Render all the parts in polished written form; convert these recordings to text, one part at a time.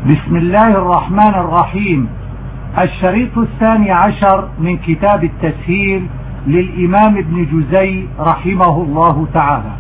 بسم الله الرحمن الرحيم. الشريط 12 من كتاب التسهيل للإمام ابن جزي رحمه الله تعالى.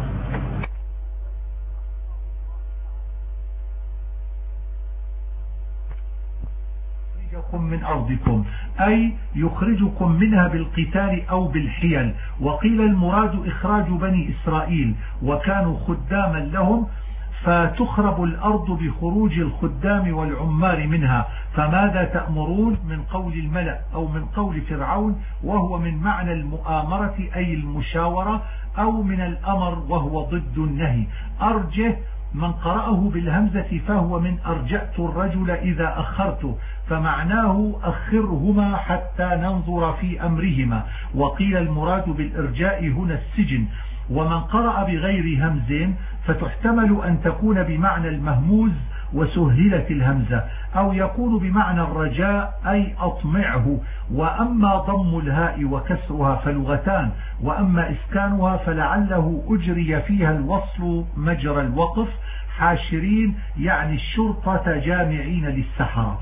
يخرجكم من أرضكم أي يخرجكم منها بالقتال أو بالحيل، وقيل المراد إخراج بني إسرائيل وكانوا خداما لهم، فتخرب الأرض بخروج الخدام والعمال منها. فماذا تأمرون من قول الملأ أو من قول فرعون، وهو من معنى المؤامرة أي المشاورة، أو من الأمر وهو ضد النهي. أرجه من قرأه بالهمزة فهو من أرجأت الرجل إذا أخرته، فمعناه أخرهما حتى ننظر في أمرهما. وقيل المراد بالإرجاء هنا السجن. ومن قرأ بغير همز فتحتمل أن تكون بمعنى المهموز وسهلت الهمزة، أو يكون بمعنى الرجاء أي أطمعه. وأما ضم الهاء وكسرها فلغتان، وأما إسكانها فلعله أجري فيها الوصل مجرى الوقف، حاشرين يعني الشرطة جامعين للسحرة.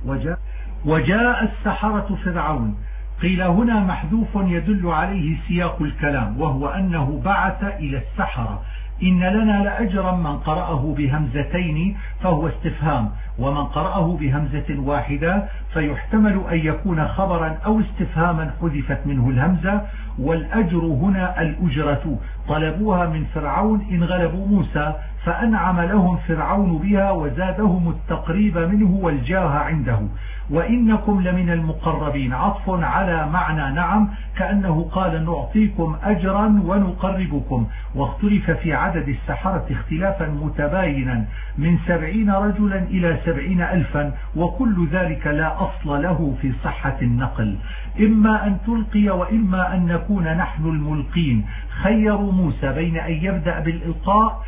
وجاء السحرة فرعون، قيل هنا محذوف يدل عليه سياق الكلام، وهو أنه بعث إلى السحرة. إن لنا لأجرا من قرأه بهمزتين فهو استفهام، ومن قرأه بهمزة واحدة فيحتمل أن يكون خبرا أو استفهاما حذفت منه الهمزة. والأجر هنا الأجرة، طلبوها من فرعون إن غلبوا موسى، فأنعم لهم فرعون بها وزادهم التقريب منه والجاه عنده. وإنكم لمن المقربين، عطف على معنى نعم، كأنه قال نعطيكم أجرا ونقربكم. واختلف في عدد السحرة اختلافا متباينا من 70 رجلا إلى 70,000، وكل ذلك لا أصل له في صحة النقل. إما أن تلقي وإما أن نكون نحن الملقين. خيروا موسى بين أن يبدأ بالإلقاء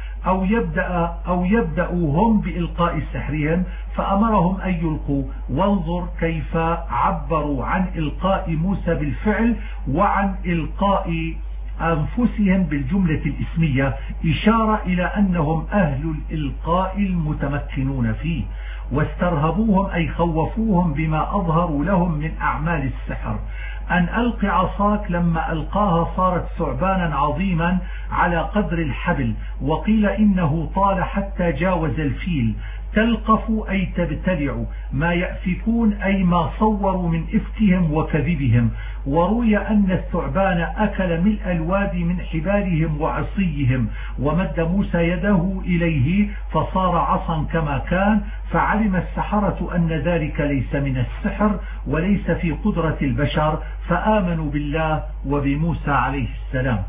أو يبدأوا هم بإلقاء سحرهم، فأمرهم أن يلقوا. وانظر كيف عبروا عن إلقاء موسى بالفعل وعن إلقاء أنفسهم بالجملة الإسمية، إشارة إلى أنهم أهل الإلقاء المتمكنون فيه. واسترهبوهم أي خوفوهم بما أظهروا لهم من أعمال السحر. أن ألق عصاك لما ألقاها صارت ثعبانا عظيما على قدر الحبل، وقيل إنه طال حتى جاوز الفيل. تلقف أي تبتلع، ما يأفكون أي ما صوروا من إفكهم وكذبهم. وروي أن الثعبان أكل ملء الوادي من حبالهم وعصيهم، ومد موسى يده إليه فصار عصا كما كان. فعلم السحرة أن ذلك ليس من السحر وليس في قدرة البشر، فآمنوا بالله وبموسى عليه السلام.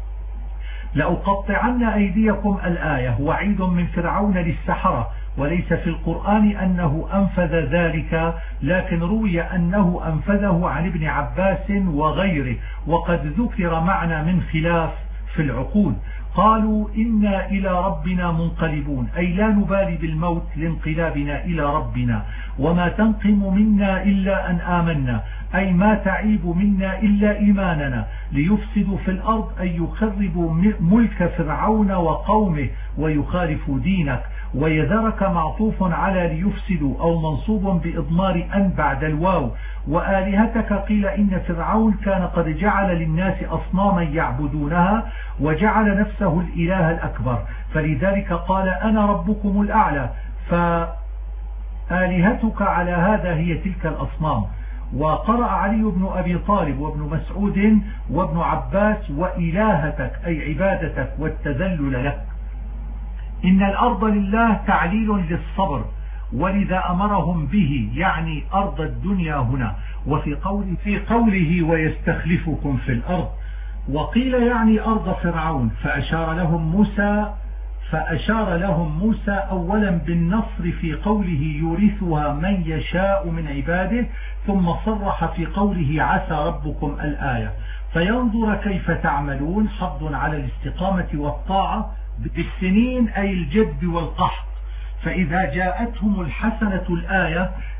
لأقطعن أيديكم الآية، وعيد من فرعون للسحرة، وليس في القرآن أنه أنفذ ذلك، لكن روي أنه أنفذه عن ابن عباس وغيره، وقد ذكر معنى من خلاف في العقود. قالوا إنا إلى ربنا منقلبون، أي لا نبالي بالموت لانقلابنا إلى ربنا. وما تنقم منا إلا أن آمنا، أي ما تعيب منا إلا إيماننا. ليفسدوا في الأرض أي يخربوا ملك فرعون وقومه ويخالفوا دينك. ويذرك معطوف على ليفسدوا أو منصوب بإضمار أن بعد الواو. وآلهتك، قيل إن فرعون كان قد جعل للناس أصناما يعبدونها وجعل نفسه الإله الأكبر، فلذلك قال أنا ربكم الأعلى. فآلهتك على هذا هي تلك الأصنام. وقرأ علي بن أبي طالب وابن مسعود وابن عباس وإلهتك أي عبادتك والتذلل لك. إن الأرض لله تعليل للصبر، ولذا أمرهم به يعني أرض الدنيا هنا. وفي قوله ويستخلفكم في الأرض، وقيل يعني أرض فرعون. فأشار لهم موسى أولا بالنصر في قوله يورثها من يشاء من عباده، ثم صرح في قوله عسى ربكم الآية. فينظر كيف تعملون، حض على الاستقامة والطاعة بالسنين أي الجد والقحط. فإذا جاءتهم الحسنة الآية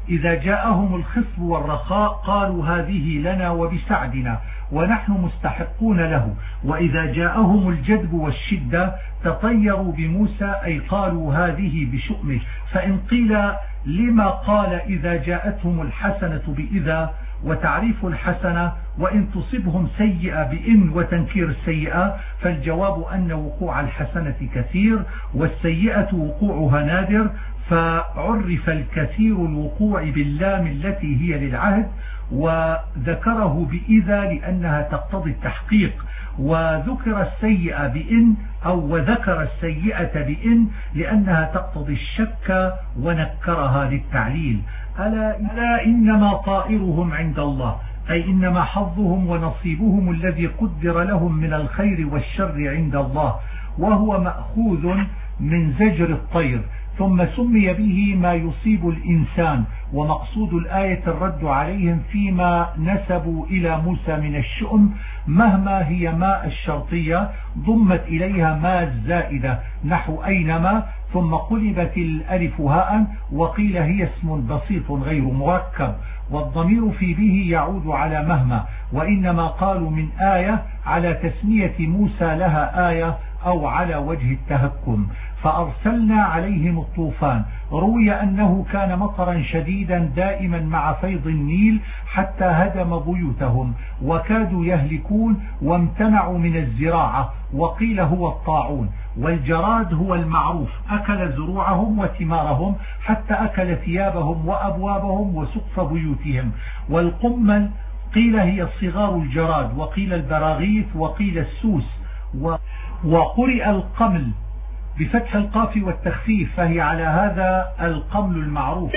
إذا جاءهم الخصب والرخاء قالوا هذه لنا وبسعدنا ونحن مستحقون له، وإذا جاءهم الجدب والشدة تطيروا بموسى أي قالوا هذه بشؤمه. فإن قيل لما قال إذا جاءتهم الحسنة بإذا وتعريف الحسنة، وإن تصبهم سيئة بإن وتنكير السيئة، فالجواب أن وقوع الحسنة كثير والسيئة وقوعها نادر، فعرف الكثير الوقوع باللام التي هي للعهد، وذكره بإذا لأنها تقتضي التحقيق، وذكر السيئة بإن أو وذكر السيئة بإن لأنها تقتضي الشك ونكرها للتعليل. ألا إنما طائرهم عند الله، أي إنما حظهم ونصيبهم الذي قدر لهم من الخير والشر عند الله، وهو مأخوذ من زجر الطير، ثم سمي به ما يصيب الإنسان. ومقصود الآية الرد عليهم فيما نسبوا إلى موسى من الشؤم، مهما هي ما الشرطية ضمت إليها ما الزائدة نحو أينما، ثم قلبت الألف هاء، وقيل هي اسم بسيط غير مركب، والضمير في به يعود على مهما، وإنما قالوا من آية على تسمية موسى لها آية أو على وجه التهكم. فأرسلنا عليهم الطوفان، روي أنه كان مطرا شديدا دائما مع فيض النيل حتى هدم بيوتهم وكادوا يهلكون وامتنعوا من الزراعة، وقيل هو الطاعون. والجراد هو المعروف، أكل زروعهم وثمارهم حتى أكل ثيابهم وأبوابهم وسقف بيوتهم. والقمل قيل هي صغار الجراد، وقيل البراغيث، وقيل السوس، وقرئ القمل بفتح القاف والتخفيف، فهي على هذا القمل المعروف.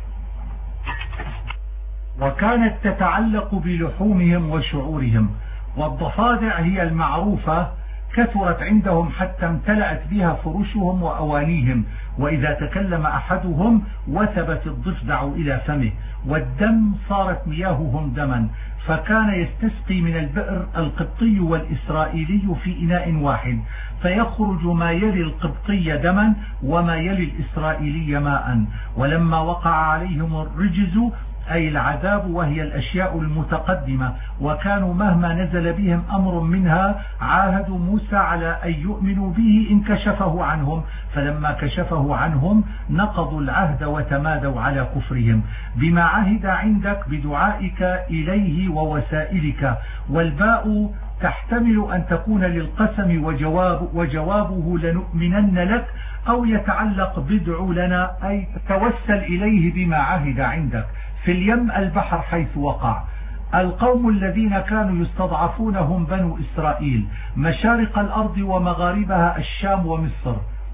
وكانت تتعلق بلحومهم وشعورهم. والضفادع هي المعروفة كثرت عندهم حتى امتلأت بها فرشهم وأوانيهم، وإذا تكلم أحدهم وثبت الضفدع إلى فمه. والدم صارت مياههم دما، فكان يستسقي من البئر القبطي والإسرائيلي في إناء واحد، فيخرج ما يلي القبطي دما وما يلي الإسرائيلي ماء. ولما وقع عليهم الرجز أي العذاب، وهي الأشياء المتقدمة، وكانوا مهما نزل بهم أمر منها عاهدوا موسى على أن يؤمنوا به إن كشفه عنهم، فلما كشفه عنهم نقضوا العهد وتمادوا على كفرهم. بما عهد عندك بدعائك إليه ووسائلك. والباء تحتمل أن تكون للقسم وجوابه لنؤمنن لك، أو يتعلق بدع لنا أي توسل إليه بما عهد عندك. في اليم البحر حيث وقع. القوم الذين كانوا يستضعفون هم بنو إسرائيل، مشارق الأرض ومغاربها الشام ومصر،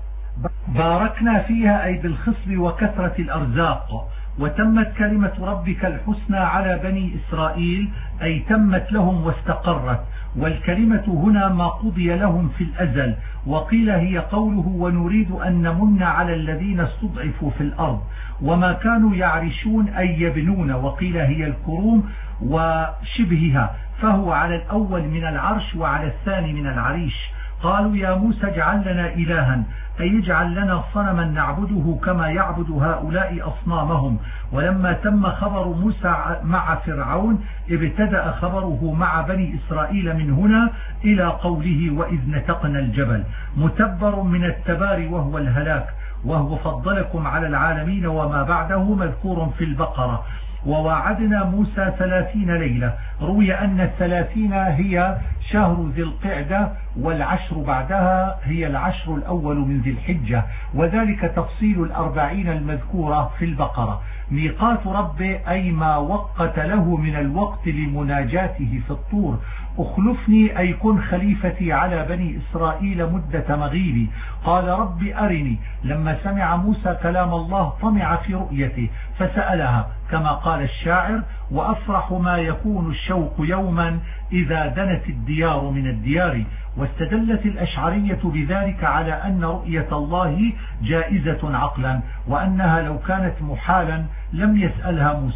باركنا فيها أي بالخصب وكثرة الأرزاق. وتمت كلمة ربك الحسنى على بني إسرائيل أي تمت لهم واستقرت. والكلمة هنا ما قضي لهم في الأزل. وقيل هي قوله ونريد أن نمن على الذين استضعفوا في الأرض، وما كانوا يعرشون أي يبنون. وقيل هي الكروم وشبهها، فهو على الأول من العرش وعلى الثاني من العريش. قالوا يا موسى اجعل لنا إلها أي اجعل لنا صنما نعبده كما يعبد هؤلاء أصنامهم. ولما تم خبر موسى مع فرعون ابتدأ خبره مع بني إسرائيل من هنا إلى قوله وإذ نتقنا الجبل، متبر من التبار وهو الهلاك، وهو فضلكم على العالمين وما بعده مذكور في البقرة. ووعدنا موسى 30 ليلة، روي أن 30 هي شهر ذي القعدة، والعشر بعدها هي العشر الأول من ذي الحجة، وذلك تفصيل 40 المذكورة في البقرة. ميقات ربه أي ما وقت له من الوقت لمناجاته في الطور. أخلفني أي كن خليفتي على بني إسرائيل مدة مغيبي. قال رب أرني. لما سمع موسى كلام الله طمع في رؤيته فسألها، كما قال الشاعر وأفرح ما يكون الشوق يوما إذا دنت الديار من الديار. واستدلت الأشعرية بذلك على أن رؤية الله جائزة عقلا، وأنها لو كانت محالا لم يسألها موسى،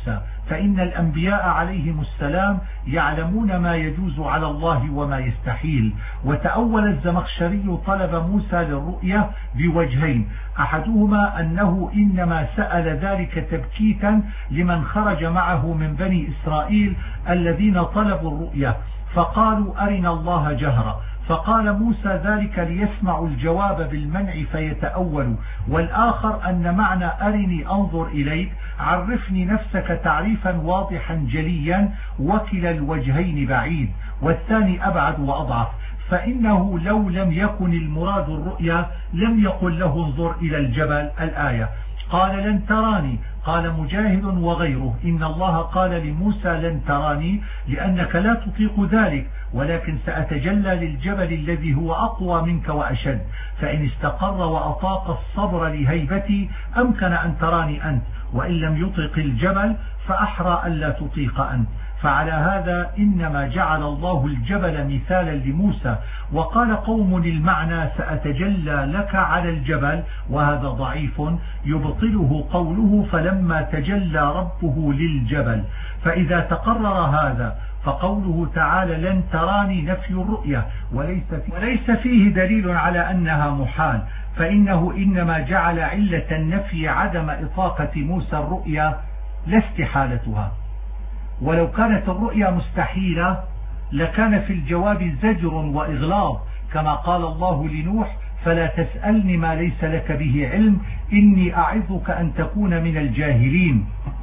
فإن الأنبياء عليهم السلام يعلمون ما يجوز على الله وما يستحيل. وتأول الزمخشري طلب موسى للرؤية بوجهين، أحدهما أنه إنما سأل ذلك تبكيتا لمن خرج معه من بني إسرائيل الذين طلبوا الرؤية فقالوا أرنا الله جهرا، فقال موسى ذلك ليسمعوا الجواب بالمنع فيتأولوا. والآخر أن معنى أرني أنظر إليك عرفني نفسك تعريفا واضحا جليا، وكلا الوجهين بعيد، والثاني أبعد وأضعف، فإنه لو لم يكن المراد الرؤيا لم يقل له انظر إلى الجبل الآية. قال لن تراني، قال مجاهد وغيره إن الله قال لموسى لن تراني لأنك لا تطيق ذلك، ولكن سأتجلى للجبل الذي هو أقوى منك وأشد، فإن استقر وأطاق الصبر لهيبتي أمكن أن تراني أنت، وإن لم يطيق الجبل فأحرى ألا تطيق أنت. فعلى هذا إنما جعل الله الجبل مثالا لموسى. وقال قوم المعنى سأتجلى لك على الجبل، وهذا ضعيف يبطله قوله فلما تجلى ربه للجبل. فإذا تقرر هذا فقوله تعالى لن تراني نفي الرؤية، وليس فيه دليل على أنها محال، فإنه إنما جعل علة النفي عدم إطاقة موسى الرؤية لا استحالتها. ولو كانت الرؤيا مستحيلة لكان في الجواب زجر وإغلاظ، كما قال الله لنوح فلا تسألني ما ليس لك به علم إني أعظك أن تكون من الجاهلين.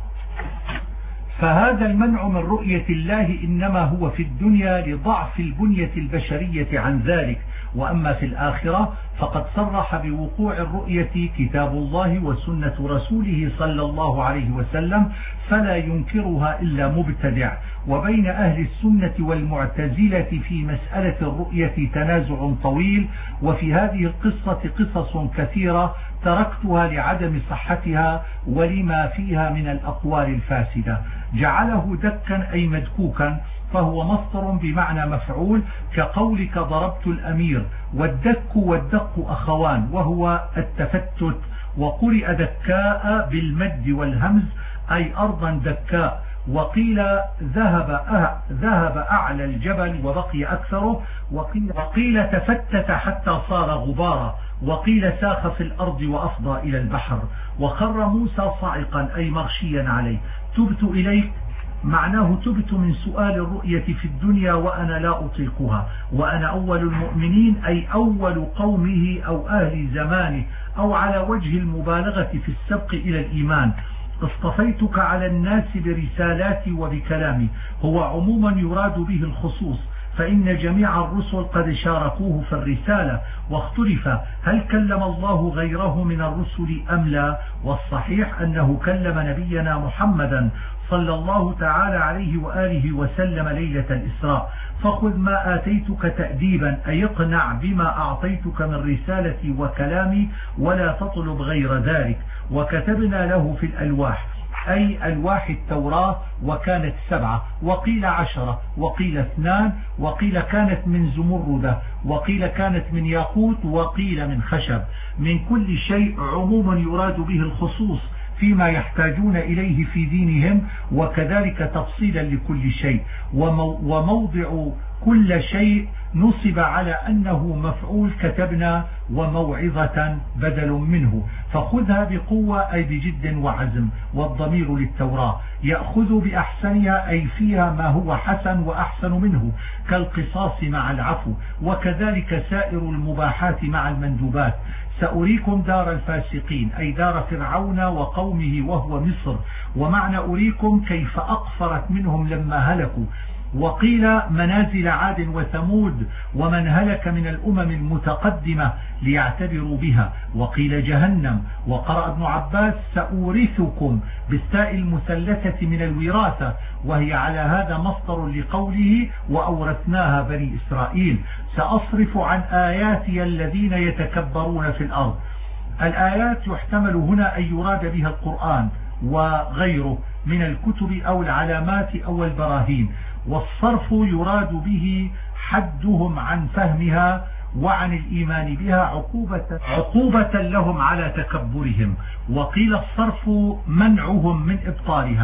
فهذا المنع من رؤية الله إنما هو في الدنيا لضعف البنية البشرية عن ذلك، وأما في الآخرة فقد صرح بوقوع الرؤية كتاب الله وسنة رسوله صلى الله عليه وسلم، فلا ينكرها إلا مبتدع. وبين أهل السنة والمعتزلة في مسألة الرؤية تنازع طويل، وفي هذه القصة قصص كثيرة تركتها لعدم صحتها ولما فيها من الأقوال الفاسدة. جعله دكا أي مدكوكا، فهو مصدر بمعنى مفعول، كقولك ضربت الأمير، والدك والدق أخوان وهو التفتت، وقرئ دكاء بالمد والهمز أي أرضا دكاء. وقيل ذهب أعلى الجبل وبقي أكثره، وقيل تفتت حتى صار غبارا، وقيل ساخ في الأرض وأفضى إلى البحر. وخر موسى صاعقا أي مغشيا عليه. تبت إليك معناه تبت من سؤال الرؤية في الدنيا وأنا لا أطيقها، وأنا أول المؤمنين أي أول قومه أو أهل زمانه، أو على وجه المبالغة في السبق إلى الإيمان. اصطفيتك على الناس برسالاتي وبكلامي، هو عموما يراد به الخصوص، فإن جميع الرسل قد شاركوه في الرسالة، واختلف هل كلم الله غيره من الرسل أم لا، والصحيح أنه كلم نبينا محمدا صلى الله تعالى عليه وآله وسلم ليلة الإسراء. فخذ ما آتيتك تأديبا أي اقنع بما أعطيتك من رسالتي وكلامي ولا تطلب غير ذلك. وكتبنا له في الألواح أي ألواح التوراة، وكانت 7 وقيل 10 وقيل 2 وقيل كانت من زمردة وقيل كانت من ياقوت وقيل من خشب، من كل شيء عموما يراد به الخصوص فيما يحتاجون إليه في دينهم، وكذلك تفصيلا لكل شيء. وموضع كل شيء نصب على أنه مفعول كتبنا، وموعظة بدل منه. فخذها بقوة أي بجد وعزم، والضمير للتوراة. يأخذ بأحسنها أي فيها ما هو حسن وأحسن منه، كالقصاص مع العفو، وكذلك سائر المباحات مع المندوبات. سأريكم دار الفاسقين أي دار فرعون وقومه وهو مصر، ومعنى أريكم كيف أقفرت منهم لما هلكوا. وقيل منازل عاد وثمود ومن هلك من الأمم المتقدمة ليعتبروا بها. وقيل جهنم. وقرأ ابن عباس سأورثكم بالتاء المثلثة من الوراثة، وهي على هذا مصدر لقوله وأورثناها بني إسرائيل. سأصرف عن آياتي الذين يتكبرون في الأرض. الآيات يحتمل هنا أن يراد بها القرآن وغيره من الكتب أو العلامات أو البراهين، والصرف يراد به حدهم عن فهمها وعن الإيمان بها عقوبة لهم على تكبرهم. وقيل الصرف منعهم من إبطالها،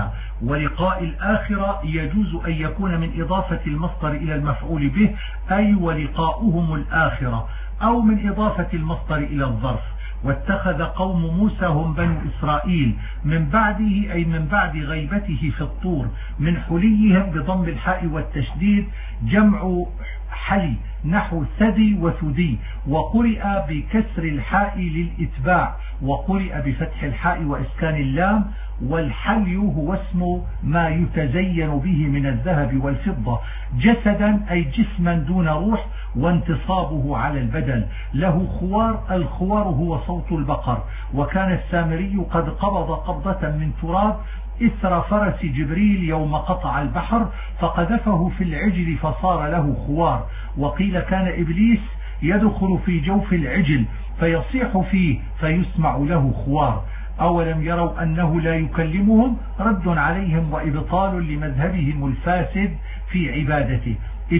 ولقاء الآخرة يجوز أن يكون من إضافة المصدر إلى المفعول به أي ولقاؤهم الآخرة، أو من إضافة المصدر إلى الظرف. واتخذ قوم موسى هم بنو إسرائيل من بعده أي من بعد غيبته في الطور من حليهم بضم الحاء والتشديد جمع حلي نحو ثدي وثدي، وقرئ بكسر الحاء للإتباع، وقرئ بفتح الحاء وإسكان اللام. والحلي هو اسم ما يتزين به من الذهب والفضة، جسدا أي جسما دون روح، وانتصابه على البدن. له خوار، الخوار هو صوت البقر. وكان السامري قد قبض قبضة من تراب إثر فرس جبريل يوم قطع البحر فقذفه في العجل فصار له خوار. وقيل كان إبليس يدخل في جوف العجل فيصيح فيه فيسمع له خوار. أولم يروا أنه لا يكلمهم رد عليهم وإبطال لمذهبهم الفاسد في عبادته.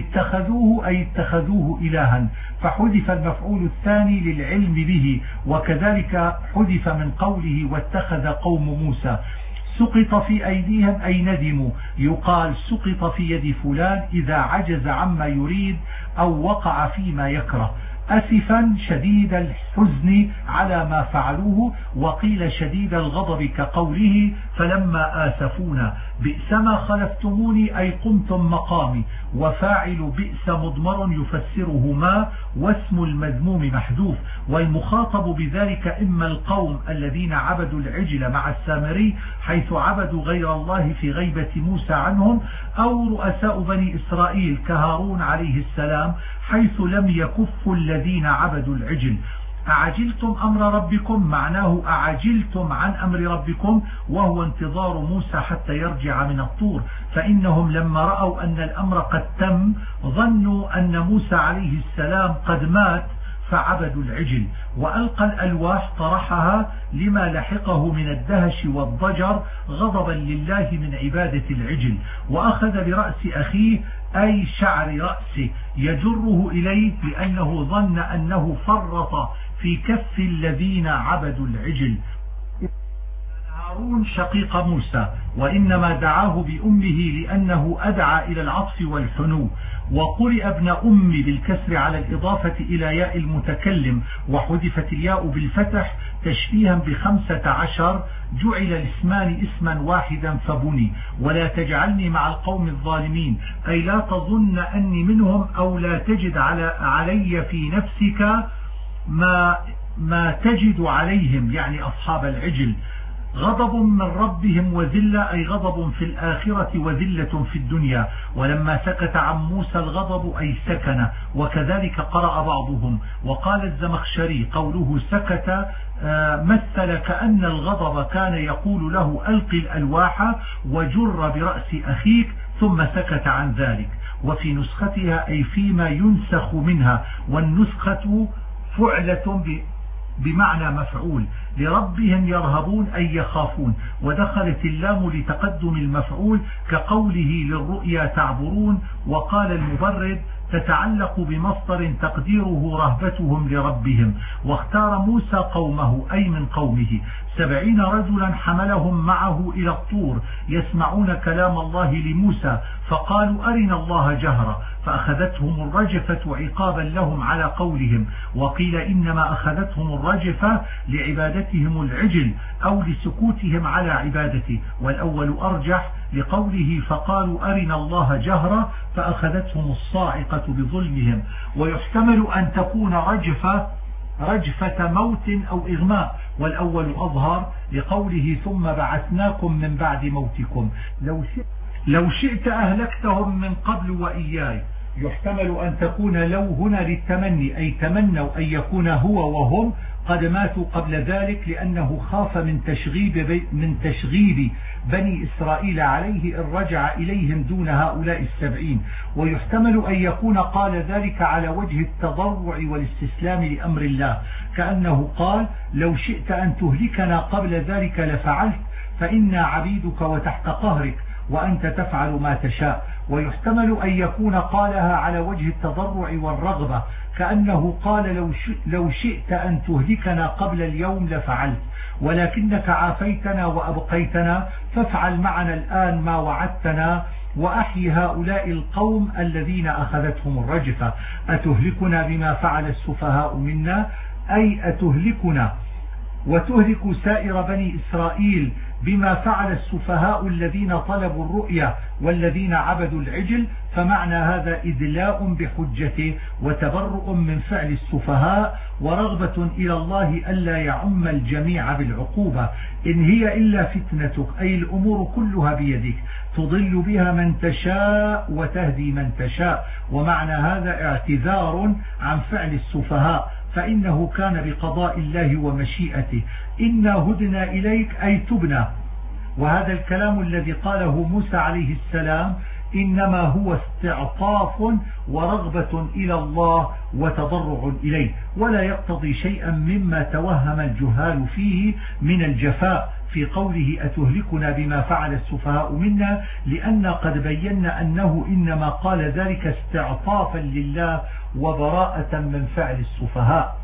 اتخذوه أي اتخذوه إلها، فحذف المفعول الثاني للعلم به، وكذلك حذف من قوله واتخذ قوم موسى. سقط في أيديهم أي ندموا، يقال سقط في يد فلان إذا عجز عما يريد أو وقع فيما يكره. أسفا شديد الحزن على ما فعلوه، وقيل شديد الغضب كقوله فلما آسفونا. بئس ما خلفتموني أي قمتم مقامي. وفاعل بئس مضمر يفسره ما، واسم المذموم محذوف. والمخاطب بذلك إما القوم الذين عبدوا العجل مع السامري حيث عبدوا غير الله في غيبة موسى عنهم، أو رؤساء بني إسرائيل كهارون عليه السلام حيث لم يكفوا الذين عبدوا العجل. أعجلتم أمر ربكم معناه أعجلتم عن أمر ربكم، وهو انتظار موسى حتى يرجع من الطور، فإنهم لما رأوا أن الأمر قد تم ظنوا أن موسى عليه السلام قد مات فعبدوا العجل. وألقى الألواح طرحها لما لحقه من الدهش والضجر غضبا لله من عبادة العجل. وأخذ برأس أخيه أي شعر رأسه يجره إليه لأنه ظن أنه فرط في كف الذين عبدوا العجل. هارون شقيق موسى، وإنما دعاه بأمه لأنه أدعى إلى العطف والحنو. وقرئ ابن أم بالكسر على الإضافة إلى ياء المتكلم، وحذفت الياء بالفتح تشبيها ب15، جعل الاسمان اسما واحدا فبني. ولا تجعلني مع القوم الظالمين أي لا تظن أني منهم، أو لا تجد علي في نفسك ما تجد عليهم، يعني أصحاب العجل. غضب من ربهم وذلة أي غضب في الآخرة وذلة في الدنيا. ولما سكت عن موسى الغضب أي سكن، وكذلك قرأ بعضهم. وقال الزمخشري قوله سكت مثل كأن الغضب كان يقول له ألقي الألواح وجر برأس أخيك ثم سكت عن ذلك. وفي نسختها أي فيما ينسخ منها، والنسخة فعلة بمعنى مفعول. لربهم يرهبون أي يخافون، ودخلت اللام لتقدم المفعول كقوله للرؤيا تعبرون. وقال المبرد تتعلق بمصدر تقديره رهبتهم لربهم. واختار موسى قومه أي من قومه 70 رجلا حملهم معه إلى الطور يسمعون كلام الله لموسى، فقالوا أرنا الله جهرا، فأخذتهم الرجفة عقابا لهم على قولهم. وقيل إنما أخذتهم الرجفة لعبادتهم العجل أو لسكوتهم على عبادته، والأول أرجح لقوله فقالوا أرنا الله جهرا فأخذتهم الصاعقة بظلمهم. ويحتمل أن تكون رجفة موت أو إغماء، والأول أظهر لقوله ثم بعثناكم من بعد موتكم لو شئت أهلكتهم من قبل وإياي. يحتمل أن تكون لو هنا للتمني أي تمنوا أن يكون هو وهم قد ماتوا قبل ذلك، لأنه خاف من تشغيب بني إسرائيل عليه إن رجع إليهم دون هؤلاء 70. ويحتمل أن يكون قال ذلك على وجه التضرع والاستسلام لأمر الله، كأنه قال لو شئت أن تهلكنا قبل ذلك لفعلت، فإنا عبيدك وتحت قهرك وأنت تفعل ما تشاء. ويحتمل أن يكون قالها على وجه التضرع والرغبة، كأنه قال لو شئت أن تهلكنا قبل اليوم لفعلت، ولكنك عافيتنا وأبقيتنا، فافعل معنا الآن ما وعدتنا وأحي هؤلاء القوم الذين أخذتهم الرجفة. أتهلكنا بما فعل السفهاء منا، أي أتهلكنا وتهلك سائر بني إسرائيل بما فعل السفهاء الذين طلبوا الرؤيا والذين عبدوا العجل. فمعنى هذا إدلاء بحجته وتبرؤ من فعل السفهاء ورغبة إلى الله ألا يعم الجميع بالعقوبة. إن هي إلا فتنتك، أي الأمور كلها بيدك، تضل بها من تشاء وتهدي من تشاء. ومعنى هذا اعتذار عن فعل السفهاء، فإنه كان بقضاء الله ومشيئته. إنا هدنا إليك أي تبنا. وهذا الكلام الذي قاله موسى عليه السلام إنما هو استعطاف ورغبة إلى الله وتضرع إليه، ولا يقتضي شيئا مما توهم الجهال فيه من الجفاء في قوله أتهلكنا بما فعل السفهاء منا، لأن قد بينا أنه إنما قال ذلك استعطافا لله وبراءة من فعل السفهاء.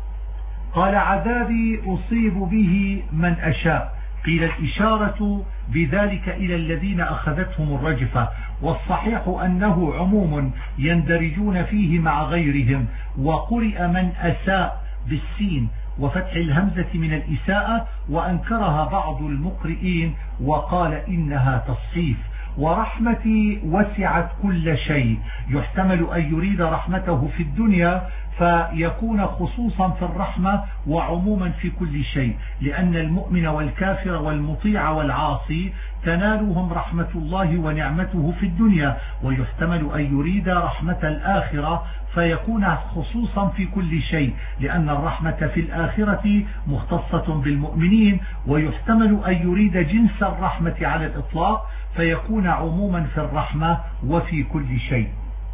قال عذابي أصيب به من أشاء، قيل الإشارة بذلك إلى الذين أخذتهم الرجفة، والصحيح أنه عموم يندرجون فيه مع غيرهم. وقرئ من أساء بالسين وفتح الهمزة من الإساءة، وأنكرها بعض المقرئين وقال إنها تصحيف. ورحمتي وسعت كل شيء، يحتمل أن يريد رحمته في الدنيا فيكون خصوصا في الرحمة وعموما في كل شيء، لأن المؤمن والكافر والمطيع والعاصي تنالهم رحمة الله ونعمته في الدنيا. ويحتمل أن يريد رحمة الآخرة فيكون خصوصا في كل شيء، لأن الرحمة في الآخرة مختصة بالمؤمنين. ويحتمل أن يريد جنس الرحمة على الإطلاق فيكون عموما في الرحمة وفي كل شيء.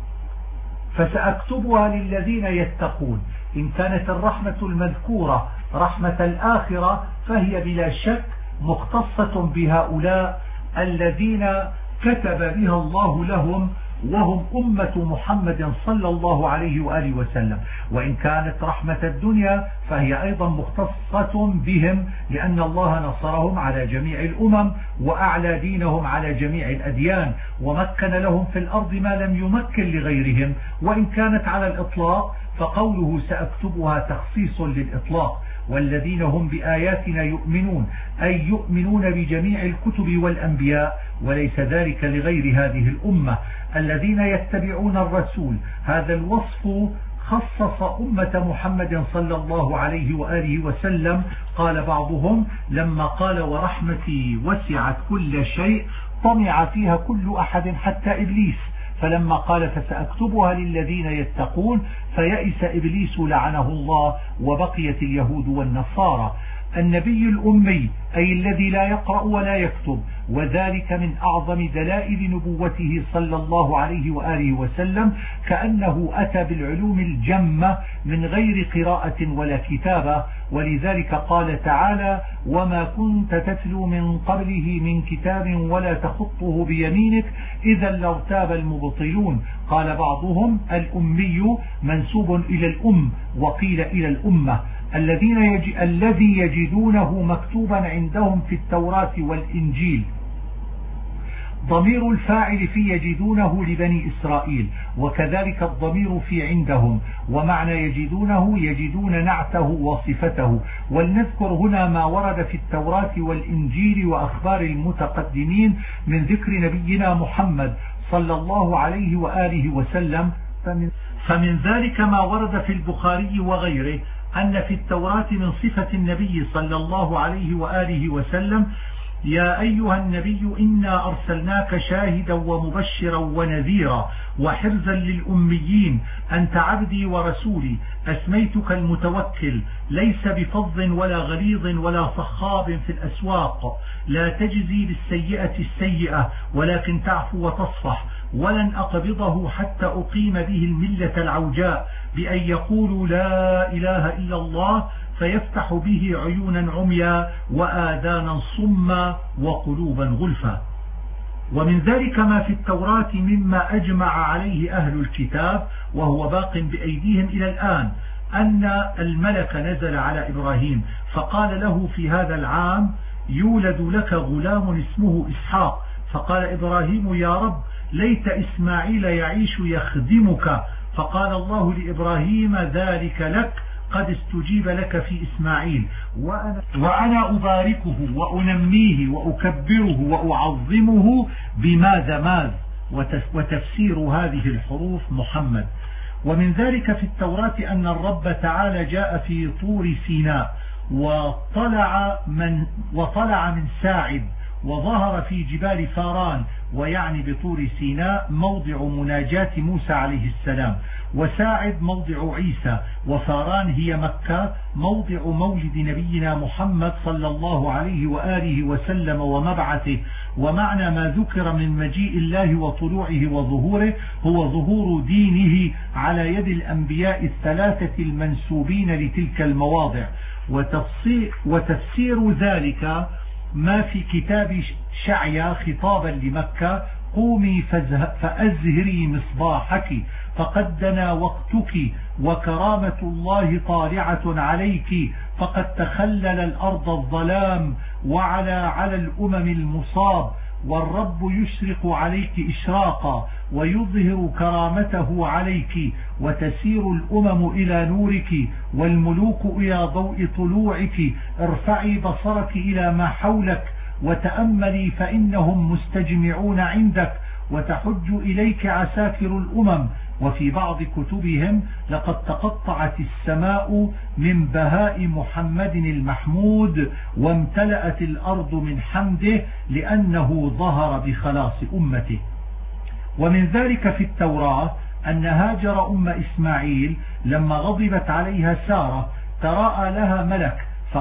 فسأكتبها للذين يتقون. إن كانت الرحمة المذكورة رحمة الآخرة فهي بلا شك مختصة بهؤلاء الذين كتب بها الله لهم، وهم أمة محمد صلى الله عليه وآله وسلم. وإن كانت رحمة الدنيا فهي أيضا مختصة بهم، لأن الله نصرهم على جميع الأمم وأعلى دينهم على جميع الأديان، ومكن لهم في الأرض ما لم يمكن لغيرهم. وإن كانت على الإطلاق فقوله سأكتبها تخصيص للإطلاق. والذين هم بآياتنا يؤمنون، أي يؤمنون بجميع الكتب والأنبياء، وليس ذلك لغير هذه الأمة. الذين يتبعون الرسول، هذا الوصف خصص أمة محمد صلى الله عليه وآله وسلم. قال بعضهم لما قال ورحمتي وسعت كل شيء طمع فيها كل أحد حتى إبليس، فلما قال فسأكتبها للذين يتقون فيئس إبليس لعنه الله وبقيت اليهود والنصارى. النبي الأمي أي الذي لا يقرأ ولا يكتب، وذلك من أعظم دلائل نبوته صلى الله عليه وآله وسلم، كأنه أتى بالعلوم الجمة من غير قراءة ولا كتابة. ولذلك قال تعالى وما كنت تتلو من قبله من كتاب ولا تخطه بيمينك إذا لارتاب المبطلون. قال بعضهم الأمي منسوب إلى الأم، وقيل إلى الأمة. الذي يجدونه مكتوبا عندهم في التوراة والإنجيل. ضمير الفاعل في يجدونه لبني إسرائيل، وكذلك الضمير في عندهم. ومعنى يجدونه يجدون نعته وصفته. ولنذكر هنا ما ورد في التوراة والإنجيل وأخبار المتقدمين من ذكر نبينا محمد صلى الله عليه وآله وسلم. فمن ذلك ما ورد في البخاري وغيره أن في التوراة من صفة النبي صلى الله عليه وآله وسلم يا أيها النبي إنا أرسلناك شاهدا ومبشرا ونذيرا وحرزا للأميين أنت عبدي ورسولي أسميتك المتوكل ليس بفظ ولا غليظ ولا صخاب في الأسواق لا تجزي بالسيئة السيئة ولكن تعفو وتصفح ولن أقبضه حتى أقيم به الملة العوجاء بأن يقولوا لا إله إلا الله فيفتح به عيونا عميا وآذانا صما وقلوبا غلفا. ومن ذلك ما في التوراة مما أجمع عليه أهل الكتاب وهو باق بأيديهم إلى الآن، أن الملك نزل على إبراهيم فقال له في هذا العام يولد لك غلام اسمه إسحاق، فقال إبراهيم يا رب ليت إسماعيل يعيش يخدمك، فقال الله لإبراهيم ذلك لك قد استجيب لك في إسماعيل وأنا أباركه وأنميه وأكبره وأعظمه بماذا ماذ، وتفسير هذه الحروف محمد. ومن ذلك في التوراة أن الرب تعالى جاء في طور سيناء وطلع من ساعد وظهر في جبال فاران، ويعني بطور سيناء موضع مناجاة موسى عليه السلام، وساعد موضع عيسى، وفاران هي مكة موضع مولد نبينا محمد صلى الله عليه وآله وسلم ومبعثه. ومعنى ما ذكر من مجيء الله وطلوعه وظهوره هو ظهور دينه على يد الأنبياء الثلاثة المنسوبين لتلك المواضع. وتفسير ذلك ما في كتاب شعيا خطابا لمكة: قومي فأزهري مصباحك فقد دنا وقتك وكرامة الله طالعة عليك، فقد تخلل الأرض الظلام على الأمم المصاب، والرب يشرق عليك إشراقا ويظهر كرامته عليك، وتسير الأمم إلى نورك والملوك إلى ضوء طلوعك، ارفعي بصرك إلى ما حولك وتأملي فإنهم مستجمعون عندك، وتحج إليك عساكر الأمم. وفي بعض كتبهم لقد تقطعت السماء من بهاء محمد المحمود وامتلأت الأرض من حمده لأنه ظهر بخلاص أمته. ومن ذلك في التوراة أن هاجر أم إسماعيل لما غضبت عليها سارة تراءى لها ملك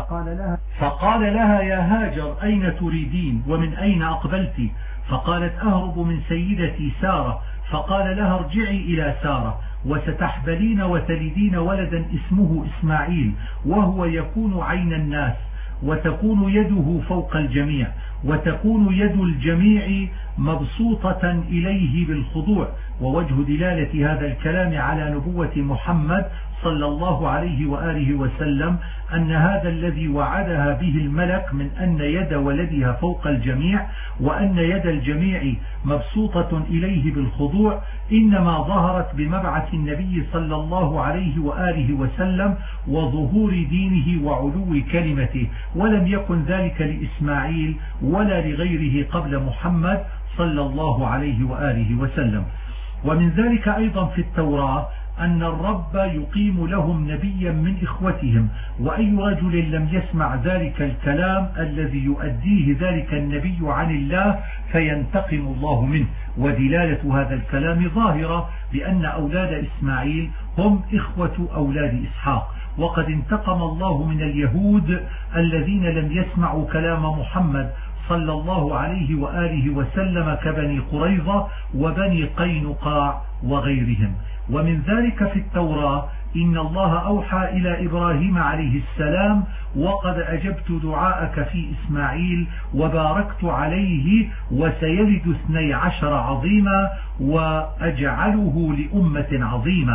فقال لها يا هاجر أين تريدين ومن أين أقبلت؟ فقالت أهرب من سيدتي سارة. فقال لها ارجعي إلى سارة وستحبلين وتلدين ولدا اسمه إسماعيل، وهو يكون عين الناس وتكون يده فوق الجميع، وتكون يد الجميع مبسوطة إليه بالخضوع. ووجه دلالة هذا الكلام على نبوة محمد صلى الله عليه وآله وسلم أن هذا الذي وعدها به الملك من أن يد ولدها فوق الجميع وأن يد الجميع مبسوطة إليه بالخضوع إنما ظهرت بمبعث النبي صلى الله عليه وآله وسلم وظهور دينه وعلو كلمته، ولم يكن ذلك لإسماعيل ولا لغيره قبل محمد صلى الله عليه وآله وسلم. ومن ذلك أيضا في التوراة أن الرب يقيم لهم نبيا من إخوتهم، وأي رجل لم يسمع ذلك الكلام الذي يؤديه ذلك النبي عن الله فينتقم الله منه. ودلالة هذا الكلام ظاهرة بأن أولاد إسماعيل هم إخوة أولاد إسحاق، وقد انتقم الله من اليهود الذين لم يسمعوا كلام محمد صلى الله عليه وآله وسلم كبني قريظة وبني قينقاع وغيرهم. ومن ذلك في التوراة إن الله أوحى إلى إبراهيم عليه السلام: وقد أجبت دعاءك في إسماعيل وباركت عليه وسيلد 12 عظيما وأجعله لأمة عظيمة.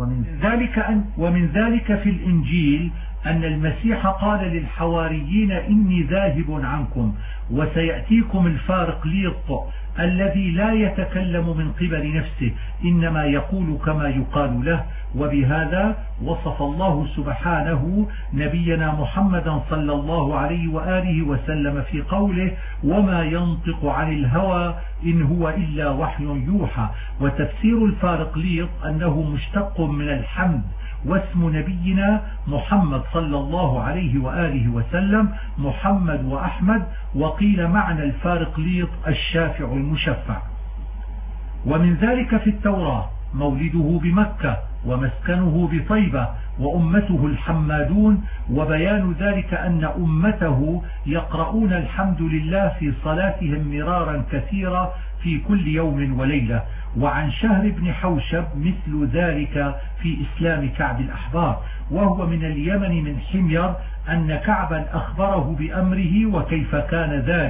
ومن ذلك في الإنجيل أن المسيح قال للحواريين: إني ذاهب عنكم وسيأتيكم الفارقليط الذي لا يتكلم من قبل نفسه إنما يقول كما يقال له. وبهذا وصف الله سبحانه نبينا محمدا صلى الله عليه وآله وسلم في قوله: وما ينطق عن الهوى إن هو إلا وحي يوحى. وتفسير الفارقليط أنه مشتق من الحمد، واسم نبينا محمد صلى الله عليه وآله وسلم محمد وأحمد. وقيل معنى الفارقليط الشافع المشفع. ومن ذلك في التوراة مولده بمكة ومسكنه بطيبة وأمته الحمادون، وبيان ذلك أن أمته يقرؤون الحمد لله في صلاتهم مرارا كثيرا في كل يوم وليلة. وعن شهر بن حوشب مثل ذلك في إسلام كعب الأحبار، وهو من اليمن من حمير، أن كعبا أخبره بأمره وكيف كان ذلك.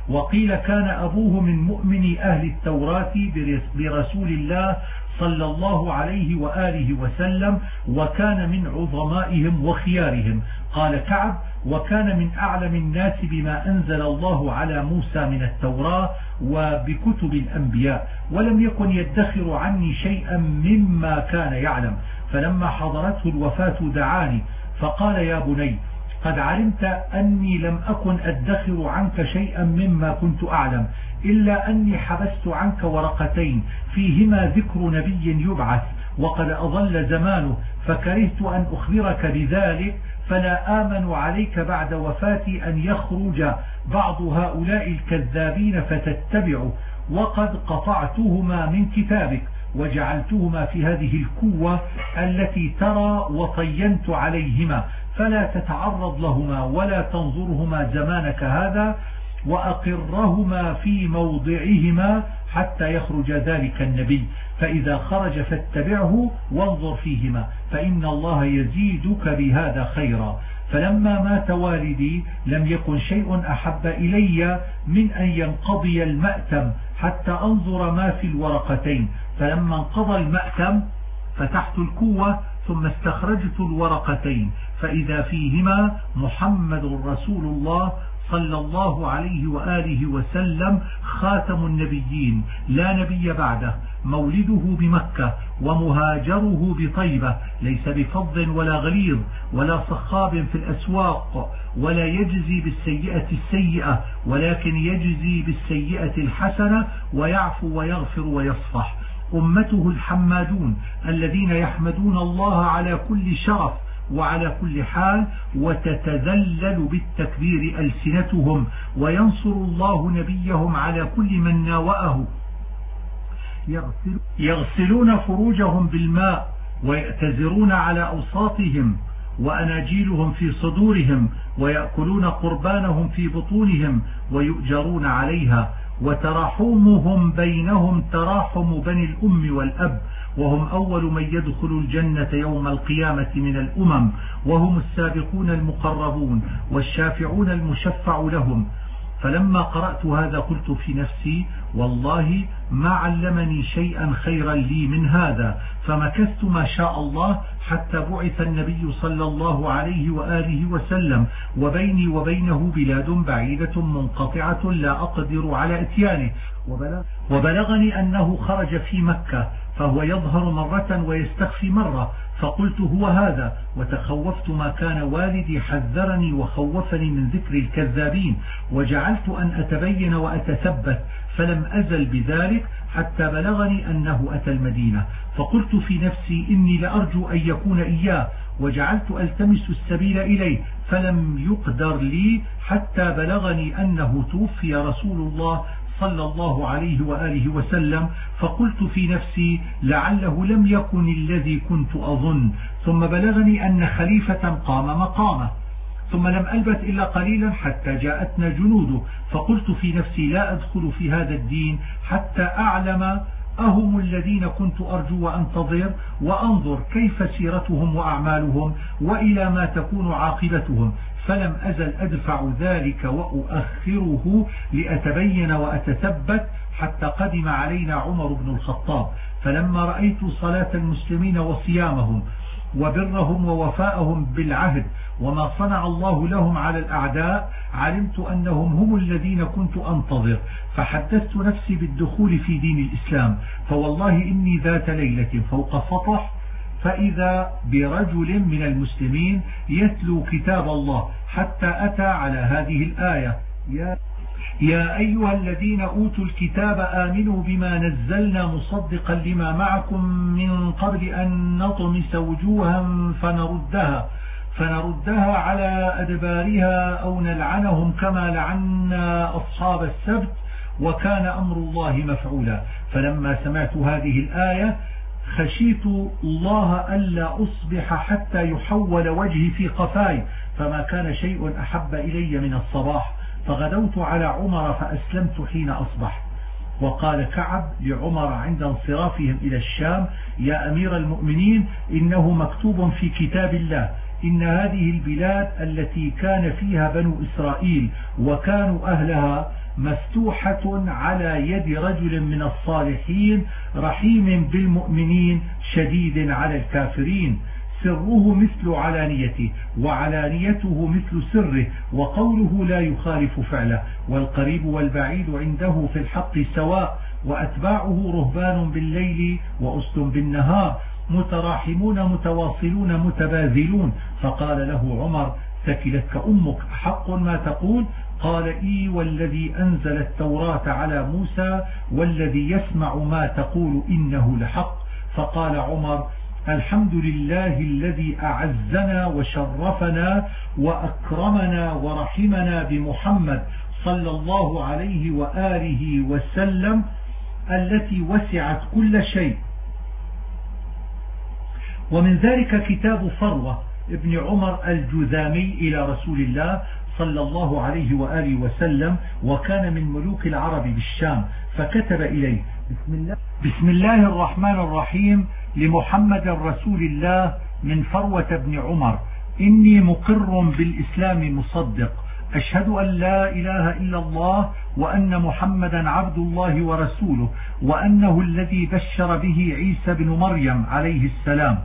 وقيل كان أبوه من مؤمن أهل التوراة برسول الله صلى الله عليه وآله وسلم، وكان من عظمائهم وخيارهم. قال كعب: وكان من أعلم الناس بما أنزل الله على موسى من التوراة وبكتب الأنبياء، ولم يكن يدخر عني شيئا مما كان يعلم. فلما حضرته الوفاة دعاني فقال: يا بني، قد علمت أني لم أكن أدخر عنك شيئا مما كنت أعلم، إلا أني حبست عنك ورقتين فيهما ذكر نبي يبعث وقد أضل زمانه، فكرهت أن أخبرك بذلك، فلا آمن عليك بعد وفاتي أن يخرج بعض هؤلاء الكذابين فتتبعه، وقد قطعتهما من كتابك وجعلتهما في هذه الكوة التي ترى وطينت عليهما، فلا تتعرض لهما ولا تنظرهما زمانك هذا، وأقرهما في موضعهما حتى يخرج ذلك النبي، فإذا خرج فاتبعه وانظر فيهما، فإن الله يزيدك بهذا خيرا. فلما مات والدي لم يكن شيء أحب إلي من أن ينقضي المأتم حتى أنظر ما في الورقتين. فلما انقضى المأتم فتحت الكوة ثم استخرجت الورقتين، فإذا فيهما محمد رسول الله صلى الله عليه وآله وسلم خاتم النبيين لا نبي بعده، مولده بمكة ومهاجره بطيبة، ليس بفظ ولا غليظ ولا صخاب في الأسواق، ولا يجزي بالسيئة السيئة ولكن يجزي بالسيئة الحسنة، ويعفو ويغفر ويصفح. أمته الحمادون الذين يحمدون الله على كل شرف وعلى كل حال، وتتذلل بالتكبير ألسنتهم، وينصر الله نبيهم على كل من ناوأه، يغسلون فروجهم بالماء ويأتزرون على أوساطهم وأناجيلهم في صدورهم، ويأكلون قربانهم في بطونهم ويؤجرون عليها، وتراحمهم بينهم تراحم بني الأم والأب، وهم أول من يدخل الجنة يوم القيامة من الأمم، وهم السابقون المقربون والشافعون المشفع لهم. فلما قرأت هذا قلت في نفسي: والله ما علمني شيئا خيرا لي من هذا. فمكثت ما شاء الله حتى بعث النبي صلى الله عليه وآله وسلم، وبيني وبينه بلاد بعيدة منقطعة لا أقدر على إتيانه، وبلغني أنه خرج في مكة، فهو يظهر مرة ويستخفي مرة، فقلت: هو هذا، وتخوفت ما كان والدي حذرني وخوفني من ذكر الكذابين، وجعلت أن أتبين وأتثبت، فلم أزل بذلك حتى بلغني أنه أتى المدينة. فقلت في نفسي: إني لأرجو أن يكون إياه، وجعلت ألتمس السبيل إليه، فلم يقدر لي حتى بلغني أنه توفي رسول الله صلى الله عليه وآله وسلم. فقلت في نفسي: لعله لم يكن الذي كنت أظن. ثم بلغني أن خليفة قام مقامه، ثم لم ألبث إلا قليلا حتى جاءتنا جنوده، فقلت في نفسي: لا أدخل في هذا الدين حتى أعلم أهم الذين كنت أرجو وأنتظر، وأنظر كيف سيرتهم وأعمالهم وإلى ما تكون عاقبتهم. فلم أزل أدفع ذلك وأؤخره لأتبين وأتثبت حتى قدم علينا عمر بن الخطاب. فلما رأيت صلاة المسلمين وصيامهم وبرهم ووفاءهم بالعهد وما صنع الله لهم على الأعداء، علمت أنهم هم الذين كنت أنتظر، فحدثت نفسي بالدخول في دين الإسلام. فوالله إني ذات ليلة فوق سطح فإذا برجل من المسلمين يتلو كتاب الله حتى أتى على هذه الآية: يا أيها الذين أوتوا الكتاب آمنوا بما نزلنا مصدقا لما معكم من قبل أن نطمس وجوها فنردها على أدبارها أو نلعنهم كما لعنا أصحاب السبت وكان أمر الله مفعولا. فلما سمعت هذه الآية خشيت الله ألا أصبح حتى يحول وجهي في قفاي، فما كان شيء أحب إلي من الصباح، فغدوت على عمر فأسلمت حين أصبح. وقال كعب لعمر عند انصرافهم إلى الشام: يا أمير المؤمنين، إنه مكتوب في كتاب الله إن هذه البلاد التي كان فيها بنو إسرائيل وكانوا أهلها مفتوحة على يد رجل من الصالحين رحيم بالمؤمنين شديد على الكافرين. سره مثل علانيته وعلانيته مثل سره، وقوله لا يخالف فعله. والقريب والبعيد عنده في الحق سواء، وأتباعه رهبان بالليل وأسد بالنهار، متراحمون متواصلون متباذلون. فقال له عمر: ثكلتك أمك، حق ما تقول؟ قال: إي والذي أنزل التوراة على موسى والذي يسمع ما تقول إنه لحق. فقال عمر: الحمد لله الذي أعزنا وشرفنا وأكرمنا ورحمنا بمحمد صلى الله عليه وآله وسلم التي وسعت كل شيء. ومن ذلك كتاب فروة ابن عمر الجذامي إلى رسول الله صلى الله عليه وآله وسلم، وكان من ملوك العرب بالشام، فكتب إليه: بسم الله الرحمن الرحيم، لمحمد رسول الله من فروة بن عمر، إني مقر بالإسلام مصدق، أشهد أن لا إله إلا الله وأن محمدا عبد الله ورسوله، وأنه الذي بشر به عيسى بن مريم عليه السلام.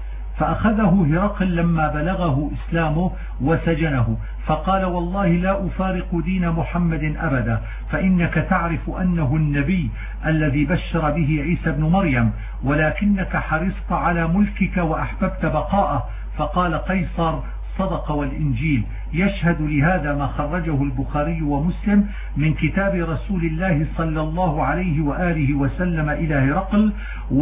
فأخذه هرقل لما بلغه إسلامه وسجنه، فقال: والله لا أفارق دين محمد أبدا، فإنك تعرف أنه النبي الذي بشر به عيسى بن مريم، ولكنك حرصت على ملكك وأحببت بقاءه. فقال قيصر: صدق والإنجيل. يشهد لهذا ما خرجه البخاري ومسلم من كتاب رسول الله صلى الله عليه وآله وسلم إلى هرقل،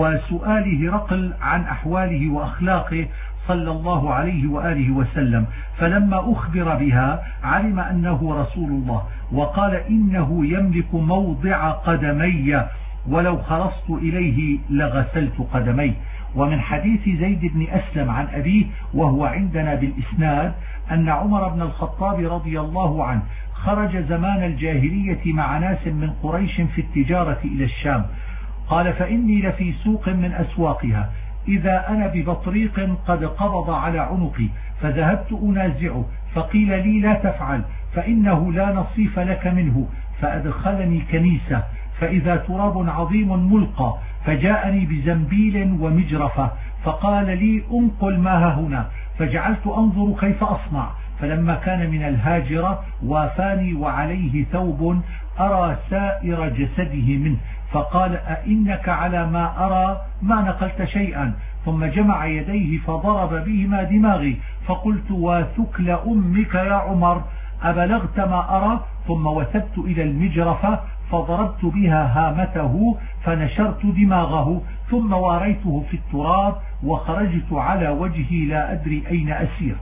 وسؤال هرقل عن أحواله وأخلاقه صلى الله عليه وآله وسلم. فلما أخبر بها علم أنه رسول الله، وقال: إنه يملك موضع قدمي، ولو خلصت إليه لغسلت قدمي. ومن حديث زيد بن أسلم عن أبيه وهو عندنا بالإسناد أن عمر بن الخطاب رضي الله عنه خرج زمان الجاهلية مع ناس من قريش في التجارة إلى الشام. قال: فإني لفي سوق من أسواقها، إذا أنا ببطريق قد قبض على عنقي، فذهبت أنازعه، فقيل لي: لا تفعل، فإنه لا نصيف لك منه. فأدخلني كنيسة، فإذا تراب عظيم ملقى، فجاءني بزنبيل ومجرفة، فقال لي: انقل ما هنا. فجعلت أنظر كيف أصنع، فلما كان من الهاجرة وافاني وعليه ثوب أرى سائر جسده منه، فقال: أئنك على ما أرى ما نقلت شيئا. ثم جمع يديه فضرب بهما دماغي، فقلت: وثكل أمك يا عمر، أبلغت ما أرى؟ ثم وثبت إلى المجرفة فضربت بها هامته فنشرت دماغه، ثم واريته في التراب وخرجت على وجهي لا أدري أين أسير.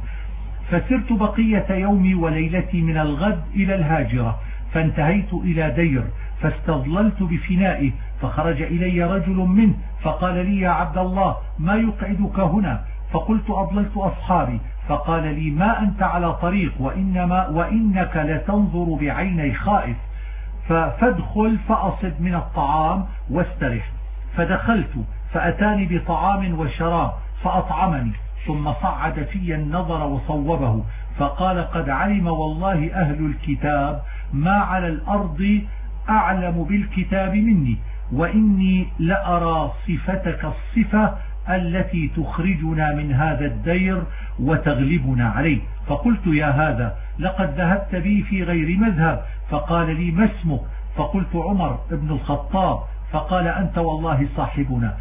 فسرت بقية يومي وليلتي من الغد إلى الهاجرة، فانتهيت إلى دير فاستظللت بفنائه، فخرج إلي رجل منه فقال لي: يا عبد الله، ما يقعدك هنا؟ فقلت: أضللت أصحابي. فقال لي: ما أنت على طريق، وإنك لتنظر بعيني خائف، فادخل فأصب من الطعام واسترح. فدخلت فأتاني بطعام وشراب فأطعمني، ثم صعد في النظر وصوبه، فقال: قد علم والله أهل الكتاب ما على الأرض أعلم بالكتاب مني، وإني لأرى صفتك الصفة التي تخرجنا من هذا الدير وتغلبنا عليه. فقلت: يا هذا، لقد ذهبت بي في غير مذهب. فقال لي: ما اسمك؟ فقلت: عمر ابن الخطاب. فقال: أنت والله صاحبنا،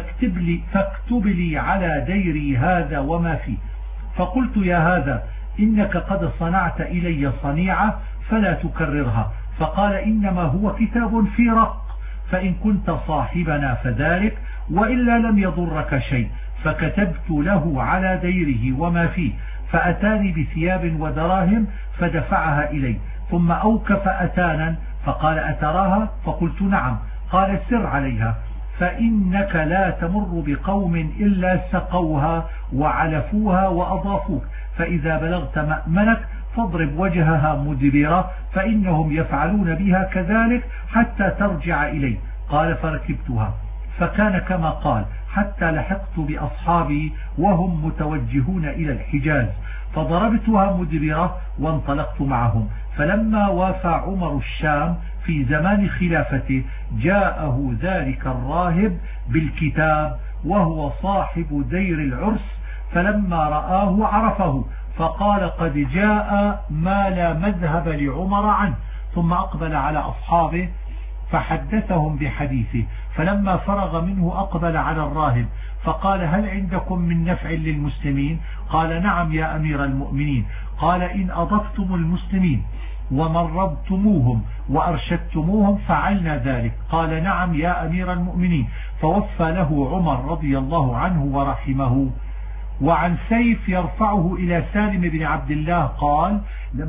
فاكتب لي على ديري هذا وما فيه. فقلت: يا هذا، إنك قد صنعت إلي صنيعة فلا تكررها. فقال: إنما هو كتاب في رق، فإن كنت صاحبنا فذلك، وإلا لم يضرك شيء. فكتبت له على ديره وما فيه، فأتاني بثياب ودراهم فدفعها إلي، ثم أوكف أتانا فقال: أتراها؟ فقلت: نعم. قال: سر عليها، فإنك لا تمر بقوم إلا سقوها وعلفوها وأضافوك، فإذا بلغت مأمنك فاضرب وجهها مدبرة، فإنهم يفعلون بها كذلك حتى ترجع إلي. قال: فركبتها، فكان كما قال حتى لحقت بأصحابي وهم متوجهون إلى الحجاز، فضربتها مدبرة وانطلقت معهم. فلما وافى عمر الشام في زمان خلافته جاءه ذلك الراهب بالكتاب وهو صاحب دير العرس، فلما رآه عرفه فقال قد جاء ما لا مذهب لعمر عنه، ثم أقبل على أصحابه فحدثهم بحديثه. فلما فرغ منه أقبل على الراهب فقال هل عندكم من نفع للمسلمين؟ قال نعم يا أمير المؤمنين. قال إن أضفتم المسلمين ومرضتموهم وأرشدتموهم فعلنا ذلك. قال نعم يا أمير المؤمنين. فوفى له عمر رضي الله عنه ورحمه. وعن سيف يرفعه إلى سالم بن عبد الله قال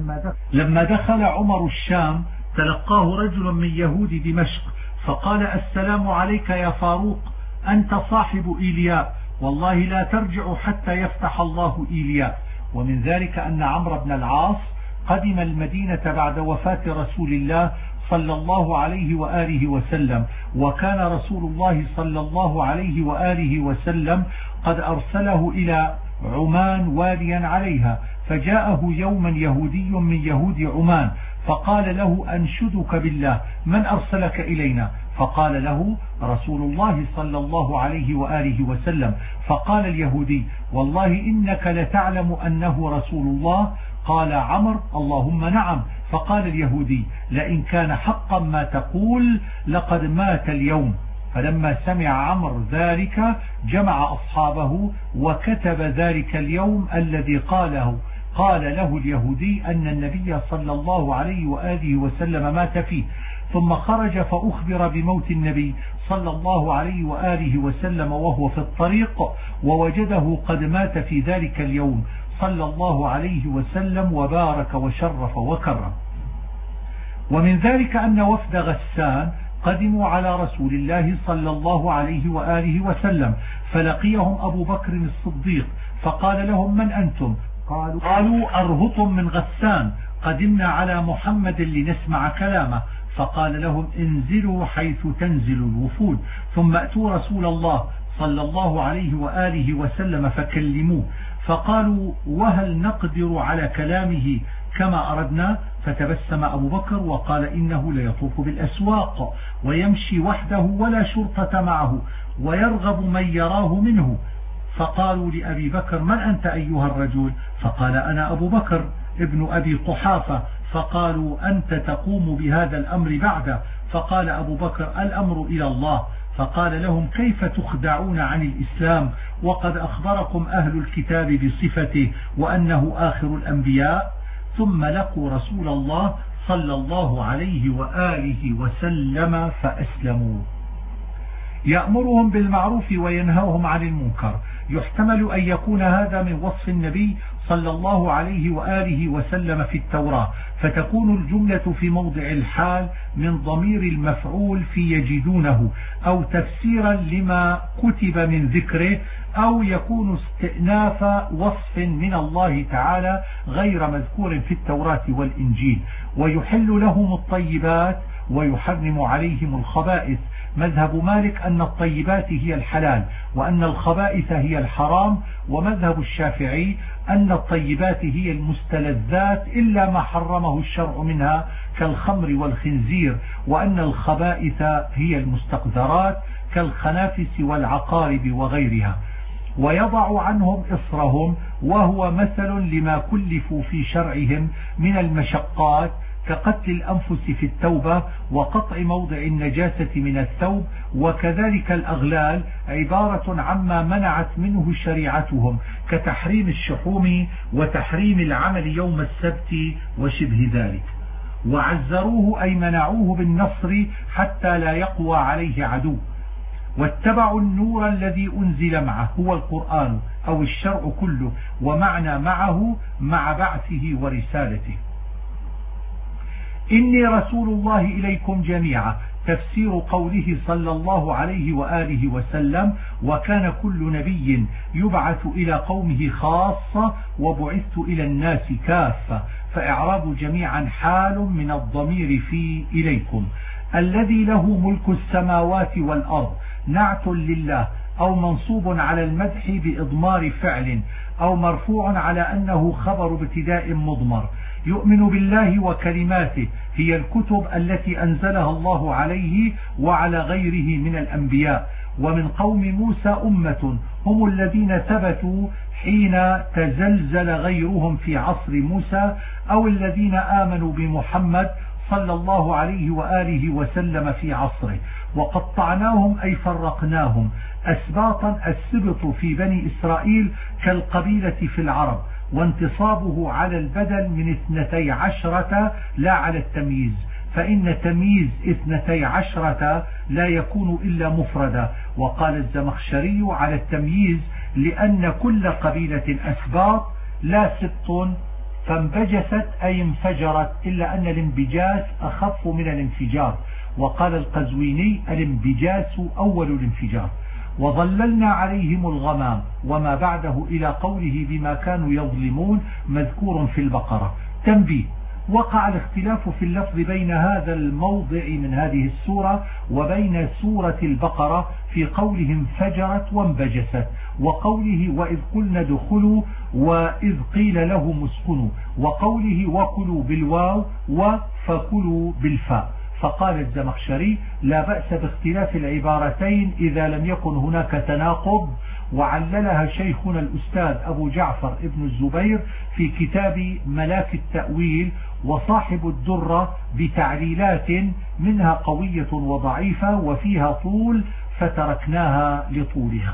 لما دخل عمر الشام تلقاه رجل من يهود دمشق فقال السلام عليك يا فاروق، أنت صاحب إيلياء، والله لا ترجع حتى يفتح الله إيلياء. ومن ذلك أن عمرو بن العاص قدم المدينة بعد وفاة رسول الله صلى الله عليه وآله وسلم، وكان رسول الله صلى الله عليه وآله وسلم قد أرسله إلى عمان واليا عليها، فجاءه يوما يهودي من يهود عمان فقال له أنشدك بالله من أرسلك إلينا؟ فقال له رسول الله صلى الله عليه وآله وسلم. فقال اليهودي والله إنك لتعلم أنه رسول الله؟ قال عمرو اللهم نعم. فقال اليهودي لئن كان حقا ما تقول لقد مات اليوم. فلما سمع عمرو ذلك جمع أصحابه وكتب ذلك اليوم الذي قال له اليهودي أن النبي صلى الله عليه وآله وسلم مات فيه، ثم خرج فأخبر بموت النبي صلى الله عليه وآله وسلم وهو في الطريق، ووجده قد مات في ذلك اليوم صلى الله عليه وسلم وبارك وشرف وكرم. ومن ذلك أن وفد غسان قدموا على رسول الله صلى الله عليه وآله وسلم، فلقيهم أبو بكر الصديق فقال لهم من أنتم؟ قالوا أرهط من غسان قدمنا على محمد لنسمع كلامه. فقال لهم انزلوا حيث تنزل الوفود ثم أتوا رسول الله صلى الله عليه وآله وسلم فكلموه. فقالوا وهل نقدر على كلامه كما أردنا؟ فتبسم أبو بكر وقال إنه ليطوف بالأسواق ويمشي وحده ولا شرطة معه ويرغب من يراه منه. فقالوا لأبي بكر من أنت أيها الرجل؟ فقال أنا أبو بكر ابن أبي قحافة. فقالوا أنت تقوم بهذا الأمر بعده؟ فقال أبو بكر الأمر إلى الله. فقال لهم كيف تخدعون عن الإسلام وقد أخبركم أهل الكتاب بصفته وأنه آخر الأنبياء؟ ثم لقوا رسول الله صلى الله عليه وآله وسلم فأسلموا. يأمرهم بالمعروف وينهاهم عن المنكر. يحتمل أن يكون هذا من وصف النبي صلى الله عليه وآله وسلم في التوراة، فتكون الجملة في موضع الحال من ضمير المفعول في يجدونه، أو تفسيرا لما كتب من ذكره، أو يكون استئناف وصف من الله تعالى غير مذكور في التوراة والإنجيل. ويحل لهم الطيبات ويحرم عليهم الخبائث. مذهب مالك أن الطيبات هي الحلال وأن الخبائث هي الحرام، ومذهب الشافعي أن الطيبات هي المستلذات إلا ما حرمه الشرع منها كالخمر والخنزير، وأن الخبائث هي المستقذرات كالخنافس والعقارب وغيرها. ويضع عنهم إصرهم، وهو مثل لما كلفوا في شرعهم من المشقات كقتل الأنفس في التوبة وقطع موضع النجاسة من الثوب، وكذلك الأغلال عبارة عما منعت منه شريعتهم كتحريم الشحوم وتحريم العمل يوم السبت وشبه ذلك. وعزروه أي منعوه بالنصر حتى لا يقوى عليه عدو. واتبعوا النور الذي أنزل معه هو القرآن أو الشرع كله، ومعنى معه مع بعثه ورسالته. إني رسول الله إليكم جميعا، تفسير قوله صلى الله عليه وآله وسلم وكان كل نبي يبعث إلى قومه خاصة وبعثت إلى الناس كافة، فإعراب جميعا حال من الضمير في إليكم. الذي له ملك السماوات والأرض نعت لله أو منصوب على المدح بإضمار فعل أو مرفوع على أنه خبر ابتداء مضمر. يؤمن بالله وكلماته هي الكتب التي أنزلها الله عليه وعلى غيره من الأنبياء. ومن قوم موسى أمة هم الذين ثبتوا حين تزلزل غيرهم في عصر موسى أو الذين آمنوا بمحمد صلى الله عليه وآله وسلم في عصره. وقطعناهم أي فرقناهم أسباطا. السبط في بني إسرائيل كالقبيلة في العرب، وانتصابه على البدل من 12 لا على التمييز، فإن تمييز 12 لا يكون إلا مفردا. وقال الزمخشري على التمييز لأن كل قبيلة أسباط لا سبط فانبجست أي انفجرت، إلا أن الانبجاس أخف من الانفجار. وقال القزويني الانبجاس أول الانفجار. وظللنا عليهم الغمام وما بعده إلى قوله بما كانوا يظلمون مذكور في البقرة. تنبيه: وقع الاختلاف في اللفظ بين هذا الموضع من هذه السورة وبين سورة البقرة في قولهم فجرت وانبجست، وقوله وإذ قلنا ادخلوا وإذ قيل لهم اسكنوا، وقوله وكلوا بالواو وفكلوا بالفاء. فقال الزمخشري لا بأس باختلاف العبارتين إذا لم يكن هناك تناقض. وعللها شيخنا الأستاذ أبو جعفر ابن الزبير في كتاب ملاك التأويل، وصاحب الدرة بتعليلات منها قوية وضعيفة وفيها طول فتركناها لطولها.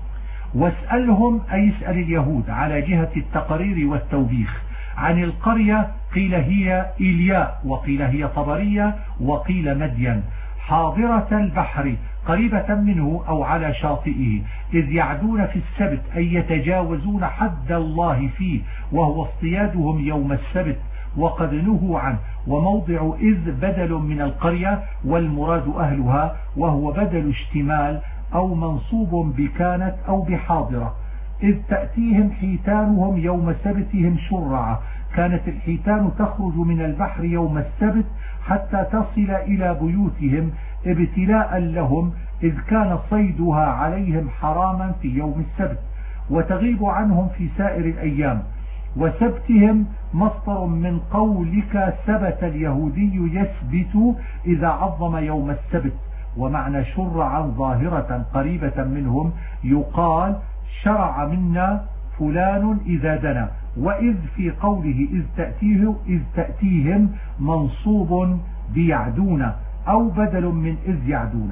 واسألهم أي اسأل اليهود على جهة التقرير والتوبيخ عن القرية، قيل هي إيلياء وقيل هي طبرية وقيل مدين، حاضرة البحر قريبة منه أو على شاطئه، إذ يعدون في السبت أي يتجاوزون حد الله فيه وهو اصطيادهم يوم السبت وقد نهوا عنه. وموضع إذ بدل من القرية والمراد أهلها، وهو بدل اشتمال أو منصوب بكانت أو بحاضرة. إذ تأتيهم حيتانهم يوم سبتهم شرعا، كانت الحيتان تخرج من البحر يوم السبت حتى تصل إلى بيوتهم ابتلاء لهم، إذ كان صيدها عليهم حراما في يوم السبت وتغيب عنهم في سائر الأيام. وسبتهم مصدر من قولك سبت اليهودي يثبت إذا عظم يوم السبت. ومعنى شرعا ظاهرة قريبة منهم يقال شرع منا فلان إذا دنا. وإذ في قوله إذ تأتيهم منصوب بيعدون أو بدل من إذ يعدون.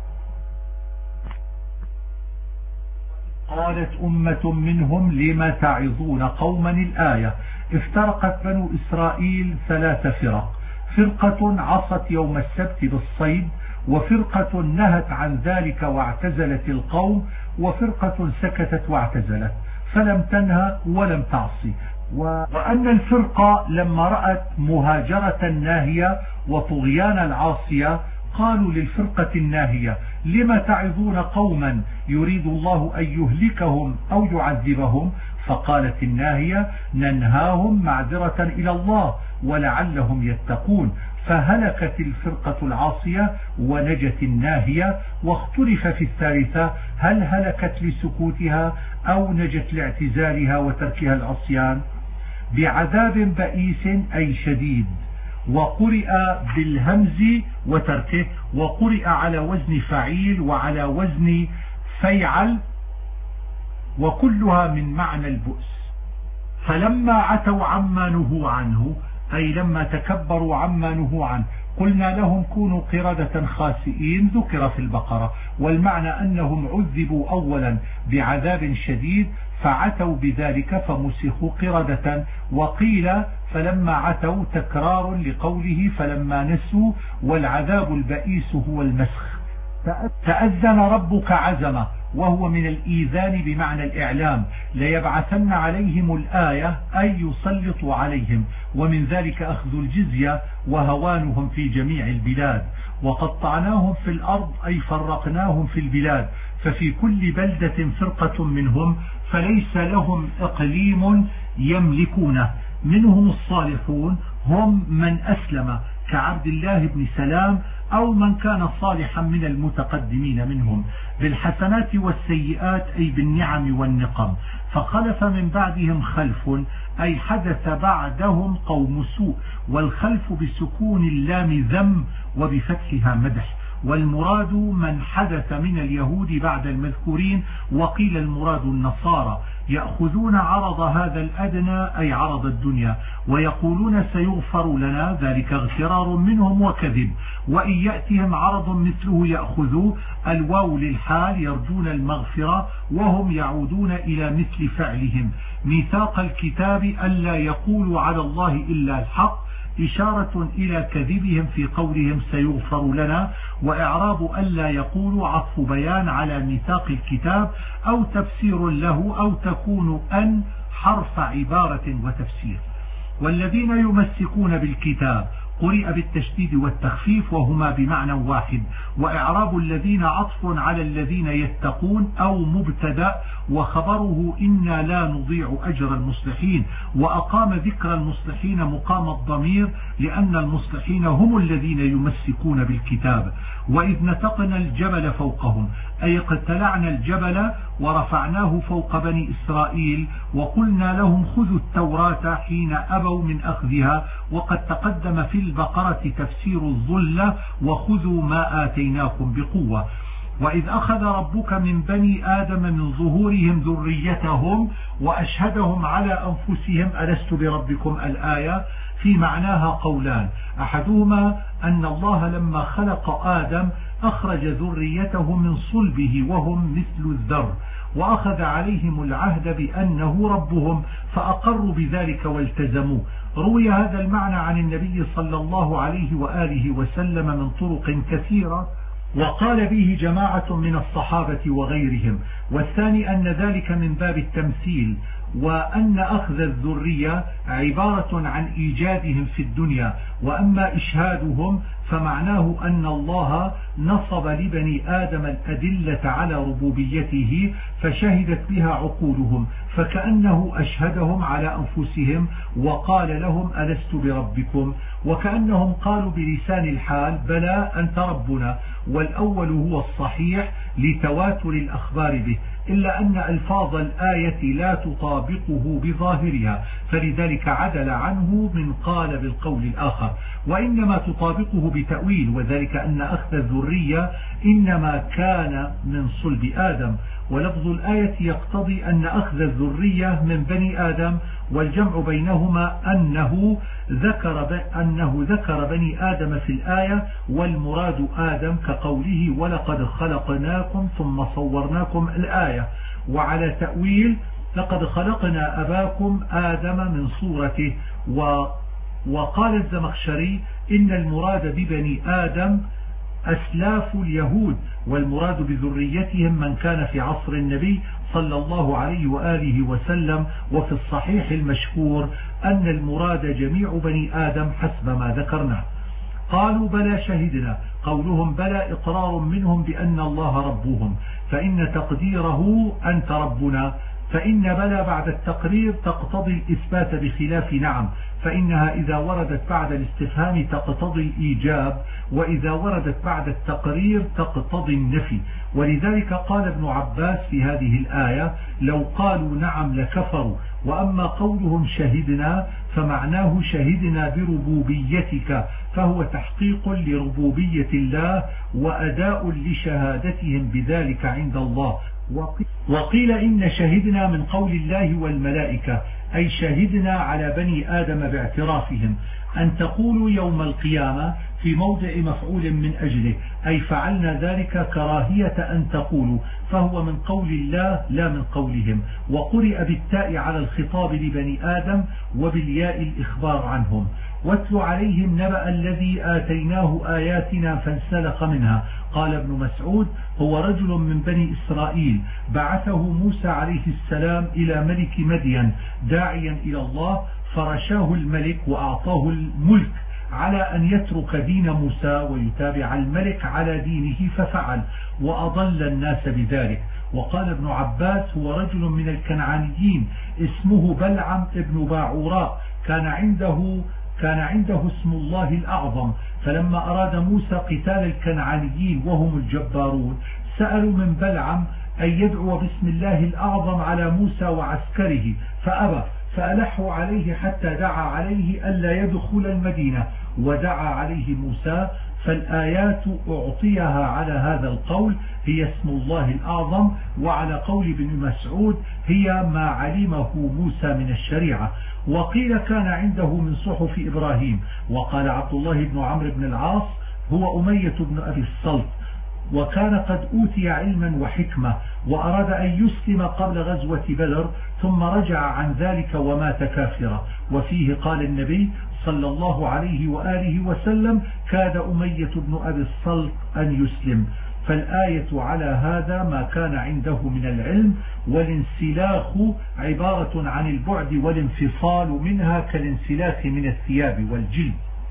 قالت أمة منهم لم تعظون قوما. الآية: افترقت بنو إسرائيل 3 فرق، فرقة عصت يوم السبت بالصيد، وفرقة نهت عن ذلك واعتزلت القوم، وفرقة سكتت واعتزلت فلم تنهى ولم تعصي. وأن الفرقة لما رأت مهاجرة الناهية وطغيان العاصية قالوا للفرقة الناهية لما تعظون قوما يريد الله أن يهلكهم أو يعذبهم. فقالت الناهية ننهاهم معذرة إلى الله ولعلهم يتقون. فهلكت الفرقة العاصية ونجت الناهية. واختلف في الثالثة هل هلكت لسكوتها أو نجت لاعتزالها وتركها العصيان. بعذاب بئيس أي شديد، وقرئ بالهمز وتركه، وقرئ على وزن فعيل وعلى وزن فيعل، وكلها من معنى البؤس. فلما عتوا عما نهوا عنه أي لما تكبروا عما نهوا عنه قلنا لهم كونوا قردة خاسئين، ذكر في البقرة، والمعنى أنهم عذبوا أولا بعذاب شديد فعتوا بذلك فمسخوا قردة. وقيل فلما عتوا تكرار لقوله فلما نسوا، والعذاب البئيس هو المسخ. تأذن ربك عزمه، وهو من الإيذان بمعنى الإعلام، ليبعثن عليهم الآية أي يسلط عليهم، ومن ذلك أخذ الجزية وهوانهم في جميع البلاد. وقطعناهم في الأرض أي فرقناهم في البلاد، ففي كل بلدة فرقة منهم فليس لهم إقليم يملكونه. منهم الصالحون هم من أسلم كعبد الله بن سلام أو من كان صالحا من المتقدمين منهم، بالحسنات والسيئات أي بالنعم والنقم. فخلف من بعدهم خلف أي حدث بعدهم قوم سوء، والخلف بسكون اللام ذم وبفتحها مدح، والمراد من حدث من اليهود بعد المذكورين، وقيل المراد النصارى، يأخذون عرض هذا الأدنى أي عرض الدنيا، ويقولون سيغفر لنا، ذلك اغترار منهم وكذب، وإن يأتهم عرض مثله يأخذوه، الواو للحال يرجون المغفرة وهم يعودون إلى مثل فعلهم. ميثاق الكتاب ألا يقولوا على الله إلا الحق، إشارة إلى كذبهم في قولهم سيغفر لنا، وإعراب ألا يقولوا عطف بيان على ميثاق الكتاب أو تفسير له، أو تكون أن حرف عبارة وتفسير. والذين يمسكون بالكتاب قرئ بالتشديد والتخفيف وهما بمعنى واحد، وإعراب الذين عطف على الذين يتقون أو مبتدأ، وخبره إنا لا نضيع أجر المصلحين، وأقام ذكر المصلحين مقام الضمير لأن المصلحين هم الذين يمسكون بالكتاب. وإذ نتقنا الجبل فوقهم أي اقتلعنا الجبل ورفعناه فوق بني إسرائيل، وقلنا لهم خذوا التوراة حين أبوا من أخذها، وقد تقدم في البقرة تفسير الظلة وخذوا ما آتيناكم بقوة. وإذ أخذ ربك من بني آدم من ظهورهم ذريتهم وأشهدهم على أنفسهم ألست بربكم الآية، في معناها قولان، أحدهما أن الله لما خلق آدم أخرج ذريته من صلبه وهم مثل الذر، وأخذ عليهم العهد بأنه ربهم فأقروا بذلك والتزموا. روي هذا المعنى عن النبي صلى الله عليه وآله وسلم من طرق كثيرة، وقال به جماعة من الصحابة وغيرهم. والثاني أن ذلك من باب التمثيل، وأن أخذ الذرية عبارة عن إيجادهم في الدنيا، وأما إشهادهم فمعناه أن الله نصب لبني آدم الأدلة على ربوبيته فشهدت بها عقولهم، فكأنه أشهدهم على أنفسهم وقال لهم ألست بربكم، وكأنهم قالوا بلسان الحال بلى أنت ربنا، والأول هو الصحيح لتواتر الأخبار به، إلا أن ألفاظ الآية لا تطابقه بظاهرها، فلذلك عدل عنه من قال بالقول الآخر، وإنما تطابقه بتأويل، وذلك أن أخذ الذرية إنما كان من صلب آدم، ولفظ الآية يقتضي أن أخذ الذرية من بني آدم، والجمع بينهما أنه ذكر بني آدم في الآية، والمراد آدم كقوله ولقد خلقناكم ثم صورناكم الآية. وعلى تأويل لقد خلقنا أباكم آدم من صورته. وقال الزمخشري إن المراد ببني آدم أسلاف اليهود، والمراد بذريتهم من كان في عصر النبي صلى الله عليه وآله وسلم. وفي الصحيح المشهور أن المراد جميع بني آدم حسب ما ذكرنا. قالوا بلى شهدنا، قولهم بلى إقرار منهم بأن الله ربهم، فإن تقديره أنت ربنا، فإن بلى بعد التقرير تقتضي الإثبات بخلاف نعم، فإنها إذا وردت بعد الاستفهام تقتضي الإيجاب، وإذا وردت بعد التقرير تقتضي النفي. ولذلك قال ابن عباس في هذه الآية لو قالوا نعم لكفروا، وأما قولهم شهدنا فمعناه شهدنا بربوبيتك، فهو تحقيق لربوبية الله وأداء لشهادتهم بذلك عند الله. وقيل إن شهدنا من قول الله والملائكة، أي شهدنا على بني آدم باعترافهم، أن تقولوا يوم القيامة في موضع مفعول من أجله، أي فعلنا ذلك كراهية أن تقولوا، فهو من قول الله لا من قولهم. وقرئ بالتاء على الخطاب لبني آدم وبالياء الإخبار عنهم. واتل عليهم نبأ الذي آتيناه آياتنا فانسلخ منها. قال ابن مسعود هو رجل من بني إسرائيل بعثه موسى عليه السلام إلى ملك مدين داعيا إلى الله، فرشاه الملك وأعطاه الملك على أن يترك دين موسى ويتابع الملك على دينه، ففعل وأضل الناس بذلك. وقال ابن عباس هو رجل من الكنعانيين اسمه بلعم ابن باعوراء، كان عنده كان عنده اسم الله الأعظم، فلما أراد موسى قتال الكنعانيين وهم الجبارون سألوا من بلعم أن يدعو باسم الله الأعظم على موسى وعسكره فأبى، فألحوا عليه حتى دعا عليه ألا يدخل المدينة، ودعا عليه موسى. فالآيات أعطيها على هذا القول هي اسم الله الأعظم، وعلى قول ابن مسعود هي ما علمه موسى من الشريعة. وقيل كان عنده من صحف إبراهيم. وقال عبد الله بن عمرو بن العاص هو أمية بن أبي الصلت، وكان قد أوتي علما وحكمة، وأراد أن يسلم قبل غزوة بدر ثم رجع عن ذلك ومات كافرا. وفيه قال النبي صلى الله عليه وآله وسلم كاد أمية بن أبي الصلت أن يسلم. فالآية على هذا ما كان عنده من العلم، والانسلاخ عبارة عن البعد والانفصال منها كالانسلاخ من الثياب والجلد.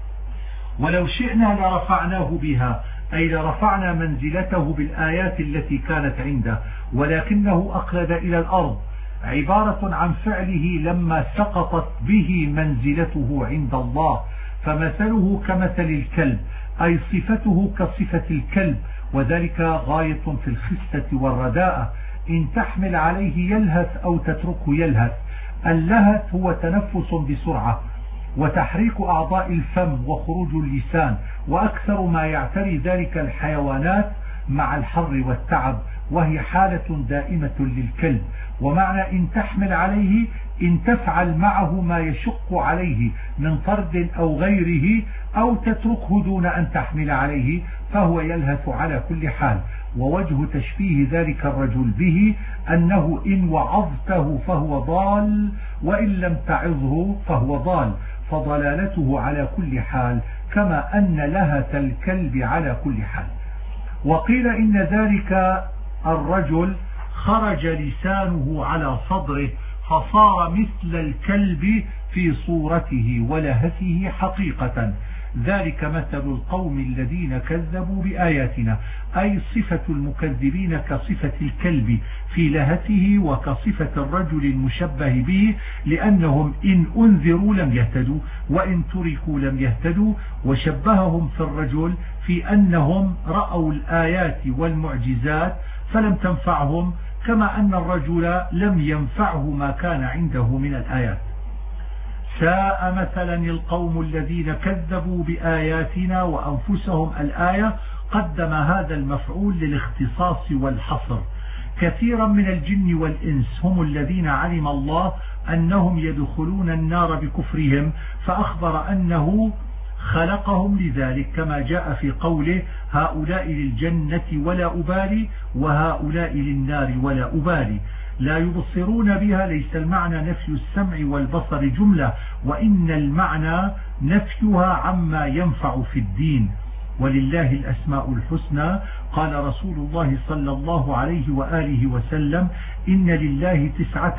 ولو شئنا لرفعناه بها، أي لرفعنا منزلته بالآيات التي كانت عنده، ولكنه أخلد إلى الأرض، عبارة عن فعله لما سقطت به منزلته عند الله. فمثله كمثل الكلب، أي صفته كصفة الكلب، وذلك غاية في الخسة والرداءة. إن تحمل عليه يلهث أو تتركه يلهث. اللهث هو تنفس بسرعة وتحريك أعضاء الفم وخروج اللسان، وأكثر ما يعتري ذلك الحيوانات مع الحر والتعب، وهي حالة دائمة للكلب. ومعنى إن تحمل عليه إن تفعل معه ما يشق عليه من طرد أو غيره، أو تتركه دون أن تحمل عليه، فهو يلهث على كل حال. ووجه تشبيه ذلك الرجل به أنه إن وعظته فهو ضال، وإن لم تعظه فهو ضال، فضلالته على كل حال، كما أن لهث الكلب على كل حال. وقيل إن ذلك الرجل خرج لسانه على صدره فصار مثل الكلب في صورته ولهثه حقيقة. ذلك مثل القوم الذين كذبوا بآياتنا، أي صفة المكذبين كصفة الكلب في لهثه، وكصفة الرجل المشبه به، لأنهم إن أنذروا لم يهتدوا، وإن تركوا لم يهتدوا. وشبههم في الرجل في أنهم رأوا الآيات والمعجزات فلم تنفعهم، كما أن الرجل لم ينفعه ما كان عنده من الآيات. ساء مثلا القوم الذين كذبوا بآياتنا وأنفسهم. الآية قدم هذا المفعول للاختصاص والحصر. كثيرا من الجن والإنس هم الذين علم الله أنهم يدخلون النار بكفرهم، فأخبر أنه خلقهم لذلك، كما جاء في قوله هؤلاء للجنة ولا أبالي وهؤلاء للنار ولا أبالي. لا يبصرون بها، ليس المعنى نفي السمع والبصر جملة، وإن المعنى نفيها عما ينفع في الدين. ولله الأسماء الحسنى. قال رسول الله صلى الله عليه وآله وسلم إن لله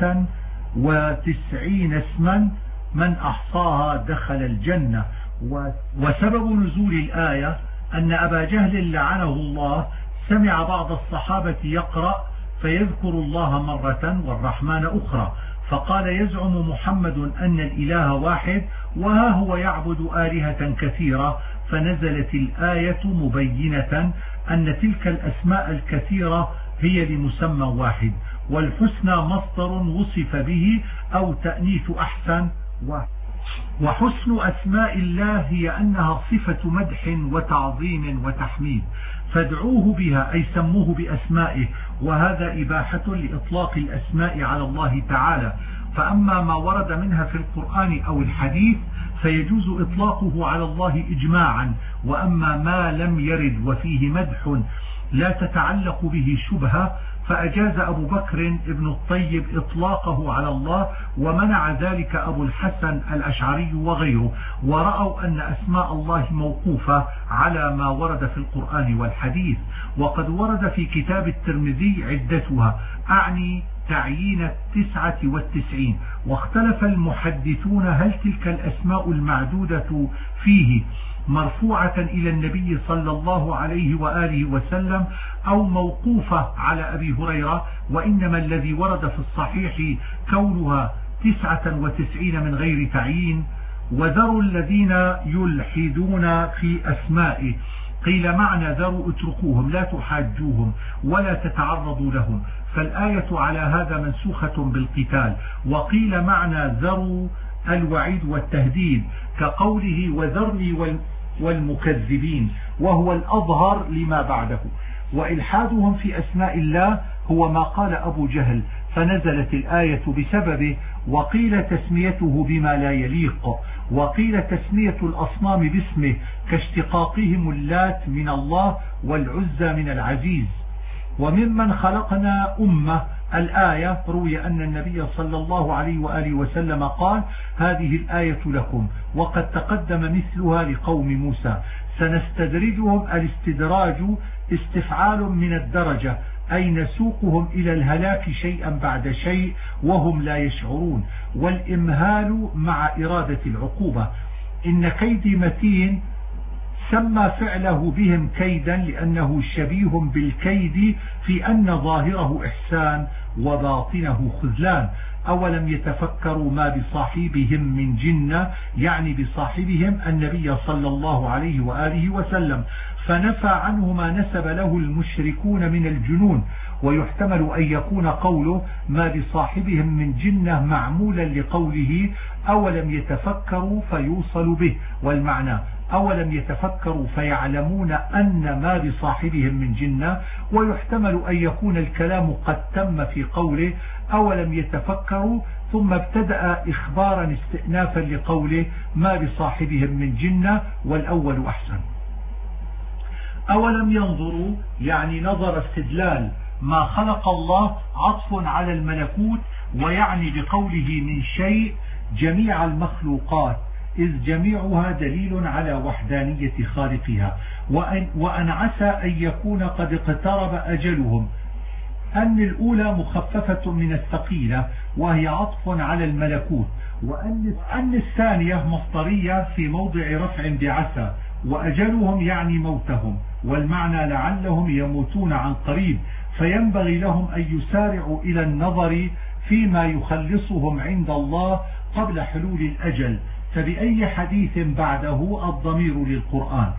99 اسما من أحصاها دخل الجنة. وسبب نزول الآية أن أبا جهل لعنه الله سمع بعض الصحابة يقرأ فيذكر الله مرة والرحمن أخرى، فقال يزعم محمد أن الإله واحد وها هو يعبد آلهة كثيرة، فنزلت الآية مبينة أن تلك الأسماء الكثيرة هي لمسمى واحد، والحسنى مصدر وصف به أو تأنيث أحسن. وحسن أسماء الله هي أنها صفة مدح وتعظيم وتحميد، فادعوه بها أي سموه بأسمائه، وهذا إباحة لإطلاق الأسماء على الله تعالى. فأما ما ورد منها في القرآن أو الحديث فيجوز إطلاقه على الله إجماعا، وأما ما لم يرد وفيه مدح لا تتعلق به شبهة فأجاز أبو بكر ابن الطيب إطلاقه على الله، ومنع ذلك أبو الحسن الأشعري وغيره، ورأوا أن أسماء الله موقوفة على ما ورد في القرآن والحديث. وقد ورد في كتاب الترمذي عدتها، أعني تعيين 99، واختلف المحدثون هل تلك الأسماء المعدودة فيه مرفوعة إلى النبي صلى الله عليه وآله وسلم أو موقوفة على أبي هريرة، وإنما الذي ورد في الصحيح كونها 99 من غير تعيين. وذروا الذين يلحدون في أسمائه. قيل معنى ذروا اتركوهم لا تحاجوهم ولا تتعرضوا لهم، فالآية على هذا منسوخة بالقتال. وقيل معنى ذروا الوعيد والتهديد كقوله وذرني والمكذبين، وهو الأظهر لما بعده. وإلحادهم في أسماء الله هو ما قال أبو جهل فنزلت الآية بسببه، وقيل تسميته بما لا يليق، وقيل تسمية الأصنام باسمه كاشتقاقهم اللات من الله والعزى من العزيز. وممن خلقنا أمة الآية روي أن النبي صلى الله عليه وآله وسلم قال هذه الآية لكم، وقد تقدم مثلها لقوم موسى. سنستدرجهم، الاستدراج استفعال من الدرجة، أي نسوقهم إلى الهلاك شيئا بعد شيء وهم لا يشعرون، والإمهال مع إرادة العقوبة. إن كيدي متين سمى فعله بهم كيدا لأنه شبيه بالكيد في أن ظاهره إحسان وباطنه خذلان. أولم يتفكروا ما بصاحبهم من جنة، يعني بصاحبهم النبي صلى الله عليه وآله وسلم، فنفى عنه ما نسب له المشركون من الجنون. ويحتمل أن يكون قوله ما بصاحبهم من جنة معمولا لقوله أولم يتفكروا فيوصل به، والمعنى أولم يتفكروا فيعلمون أن ما بصاحبهم من جنة. ويحتمل أن يكون الكلام قد تم في قوله أولم يتفكروا ثم ابتدأ إخبارا استئنافا لقوله ما بصاحبهم من جنة، والأول أحسن. أولم ينظروا يعني نظر استدلال، ما خلق الله عطف على الملكوت، ويعني بقوله من شيء جميع المخلوقات، إذ جميعها دليل على وحدانية خالقها. وأن عسى أن يكون قد اقترب أجلهم، أن الأولى مخففة من الثقيلة وهي عطف على الملكوت، وأن الثانية مصدرية في موضع رفع بعسى، وأجلهم يعني موتهم، والمعنى لعلهم يموتون عن قريب، فينبغي لهم أن يسارعوا إلى النظر فيما يخلصهم عند الله قبل حلول الأجل. فبأي حديث بعده الضمير للقرآن.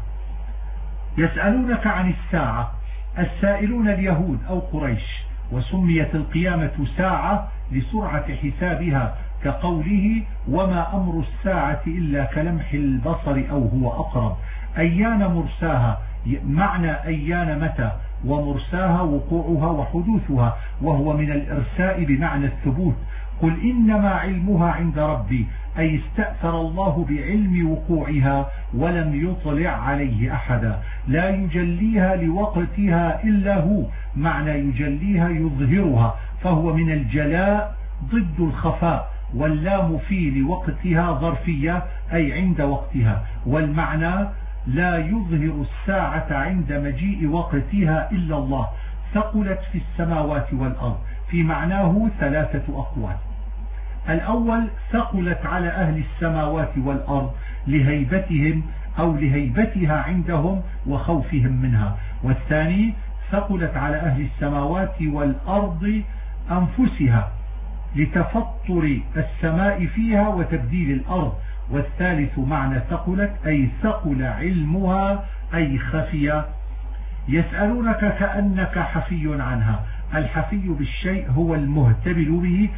يسألونك عن الساعة، السائلون اليهود أو قريش، وسميت القيامة ساعة لسرعة حسابها كقوله وما أمر الساعة إلا كلمح البصر أو هو أقرب. أيان مرساها معنى أيان متى، ومرساها وقوعها وحدوثها، وهو من الإرساء بمعنى الثبوت. قل إنما علمها عند ربي، أي استأثر الله بعلم وقوعها ولم يطلع عليه أحدا. لا يجليها لوقتها إلا هو، معنى يجليها يظهرها، فهو من الجلاء ضد الخفاء. واللام في لوقتها ظرفية أي عند وقتها، والمعنى لا يظهر الساعة عند مجيء وقتها إلا الله. ثقلت في السماوات والأرض، في معناه ثلاثة أقوال. الأول ثقلت على أهل السماوات والأرض لهيبتهم أو لهيبتها عندهم وخوفهم منها. والثاني ثقلت على أهل السماوات والأرض أنفسها لتفطر السماء فيها وتبديل الأرض. والثالث معنى ثقلت أي ثقل علمها أي خفي. يسألونك كأنك حفي عنها، الحفي بالشيء هو المهتبل به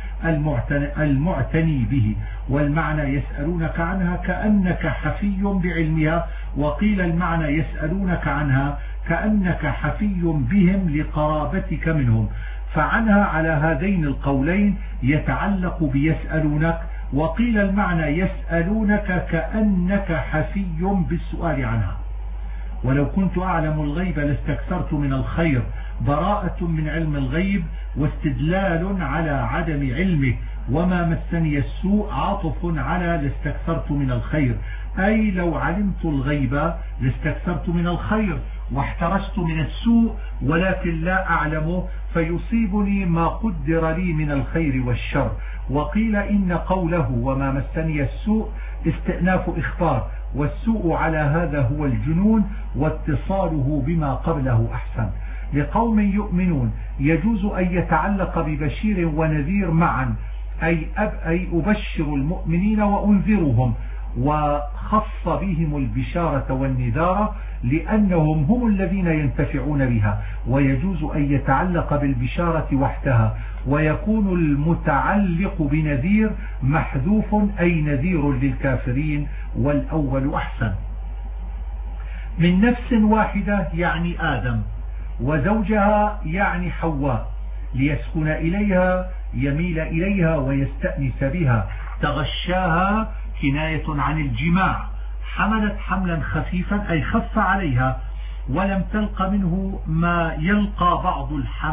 المعتني به، والمعنى يسألونك عنها كأنك حفي بعلمها. وقيل المعنى يسألونك عنها كأنك حفي بهم لقرابتك منهم، فعنها على هذين القولين يتعلق بيسألونك. وقيل المعنى يسألونك كأنك حفي بالسؤال عنها. ولو كنت أعلم الغيب لاستكثرت من الخير، براءة من علم الغيب واستدلال على عدم علمه. وما مسني السوء عطف على لاستكثرت من الخير، أي لو علمت الغيب لاستكثرت من الخير واحترست من السوء، ولكن لا أعلمه فيصيبني ما قدر لي من الخير والشر. وقيل إن قوله وما مسني السوء استئناف إخبار، والسوء على هذا هو الجنون، واتصاله بما قبله أحسن. لقوم يؤمنون يجوز أن يتعلق ببشير ونذير معا، أي أبشر المؤمنين وأنذرهم. وخص بهم البشارة والنذارة لأنهم هم الذين ينتفعون بها، ويجوز أن يتعلق بالبشارة وحدها، ويكون المتعلق بنذير محذوف أي نذير للكافرين، والأول أحسن. من نفس واحدة يعني آدم، وزوجها يعني حواء، ليسكن إليها يميل إليها ويستأنس بها، تغشاها كناية عن الجماع، حملت حملا خفيفا أي خف عليها، ولم تلق منه ما يلقى بعض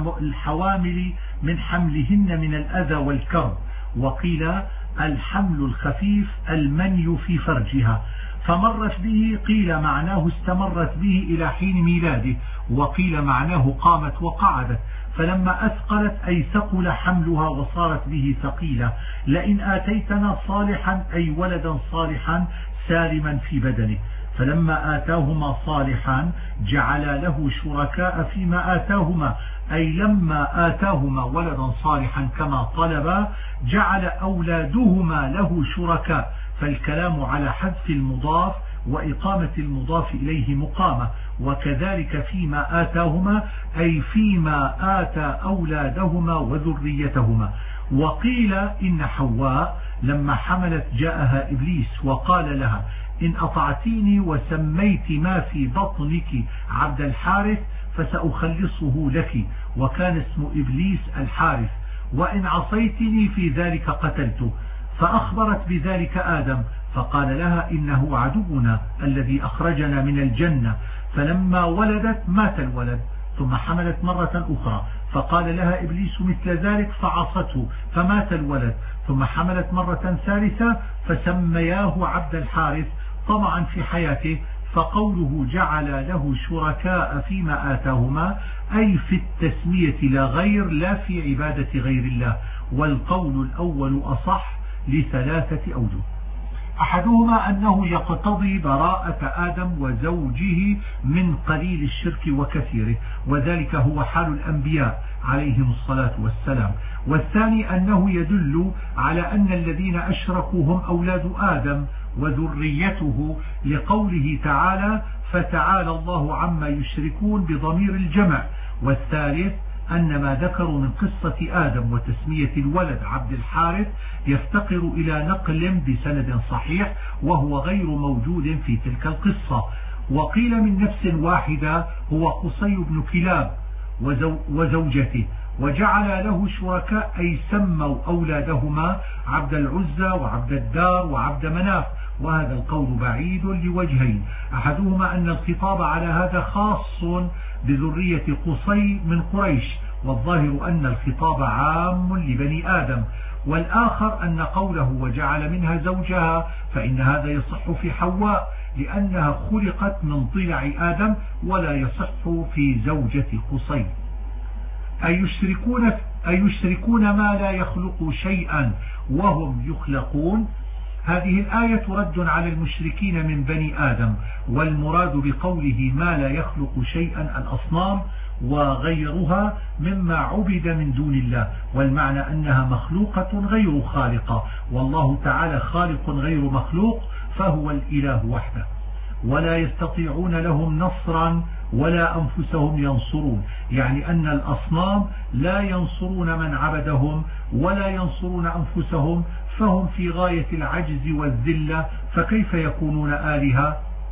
الحوامل من حملهن من الأذى والكرب. وقيل الحمل الخفيف المني في فرجها، فمرت به، قيل معناه استمرت به إلى حين ميلاده، وقيل معناه قامت وقعدت، فلما أثقلت أي ثقل حملها وصارت به ثقيلة. لئن آتيتنا صالحا أي ولدا صالحا سالما في بدنه، فلما آتاهما صالحا جعل له شركاء فيما آتاهما، أي لما آتاهما ولدا صالحا كما طلبا جعل أولادهما له شركاء، فالكلام على حذف المضاف وإقامة المضاف إليه مقامة. وكذلك فيما آتاهما أي فيما آتى أولادهما وذريتهما. وقيل إن حواء لما حملت جاءها إبليس وقال لها إن أطعتيني وسميت ما في بطنك عبد الحارث فسأخلصه لك، وكان اسم إبليس الحارث، وإن عصيتني في ذلك قتلته، فأخبرت بذلك آدم فقال لها إنه عدونا الذي أخرجنا من الجنة، فلما ولدت مات الولد، ثم حملت مرة أخرى فقال لها إبليس مثل ذلك فعصته فمات الولد، ثم حملت مرة ثالثة فسمياه عبد الحارث طمعا في حياته. فقوله جعل له شركاء فيما آتاهما أي في التسمية لا غير، لا في عبادة غير الله، والقول الأول أصح لثلاثة أوجه. أحدهما أنه يقتضي براءة آدم وزوجه من قليل الشرك وكثيره، وذلك هو حال الأنبياء عليهم الصلاة والسلام. والثاني أنه يدل على أن الذين أشركوا هم أولاد آدم وذريته، لقوله تعالى فتعالى الله عما يشركون بضمير الجمع. والثالث أن ما ذكروا من قصة آدم وتسمية الولد عبد الحارث يفتقر إلى نقل بسند صحيح، وهو غير موجود في تلك القصة. وقيل من نفس واحدة هو قصي بن كلاب وزوجته، وجعل له شركاء أي سموا أولادهما عبد العزى وعبد الدار وعبد مناف، وهذا القول بعيد لوجهين. أحدهما أن الخطاب على هذا خاص بذرية قصي من قريش، والظاهر أن الخطاب عام لبني آدم، والآخر أن قوله وجعل منها زوجها فإن هذا يصح في حواء لأنها خلقت من ضلع آدم، ولا يصح في زوجة قصي. أيشركون ما لا يخلق شيئا وهم يخلقون. هذه الآية رد على المشركين من بني آدم، والمراد بقوله ما لا يخلق شيئا الأصنام وغيرها مما عبد من دون الله، والمعنى أنها مخلوقة غير خالقة، والله تعالى خالق غير مخلوق فهو الإله وحده. ولا يستطيعون لهم نصرا ولا أنفسهم ينصرون، يعني أن الأصنام لا ينصرون من عبدهم ولا ينصرون أنفسهم، فهم في غاية العجز والذلة، فكيف يكونون آلهة؟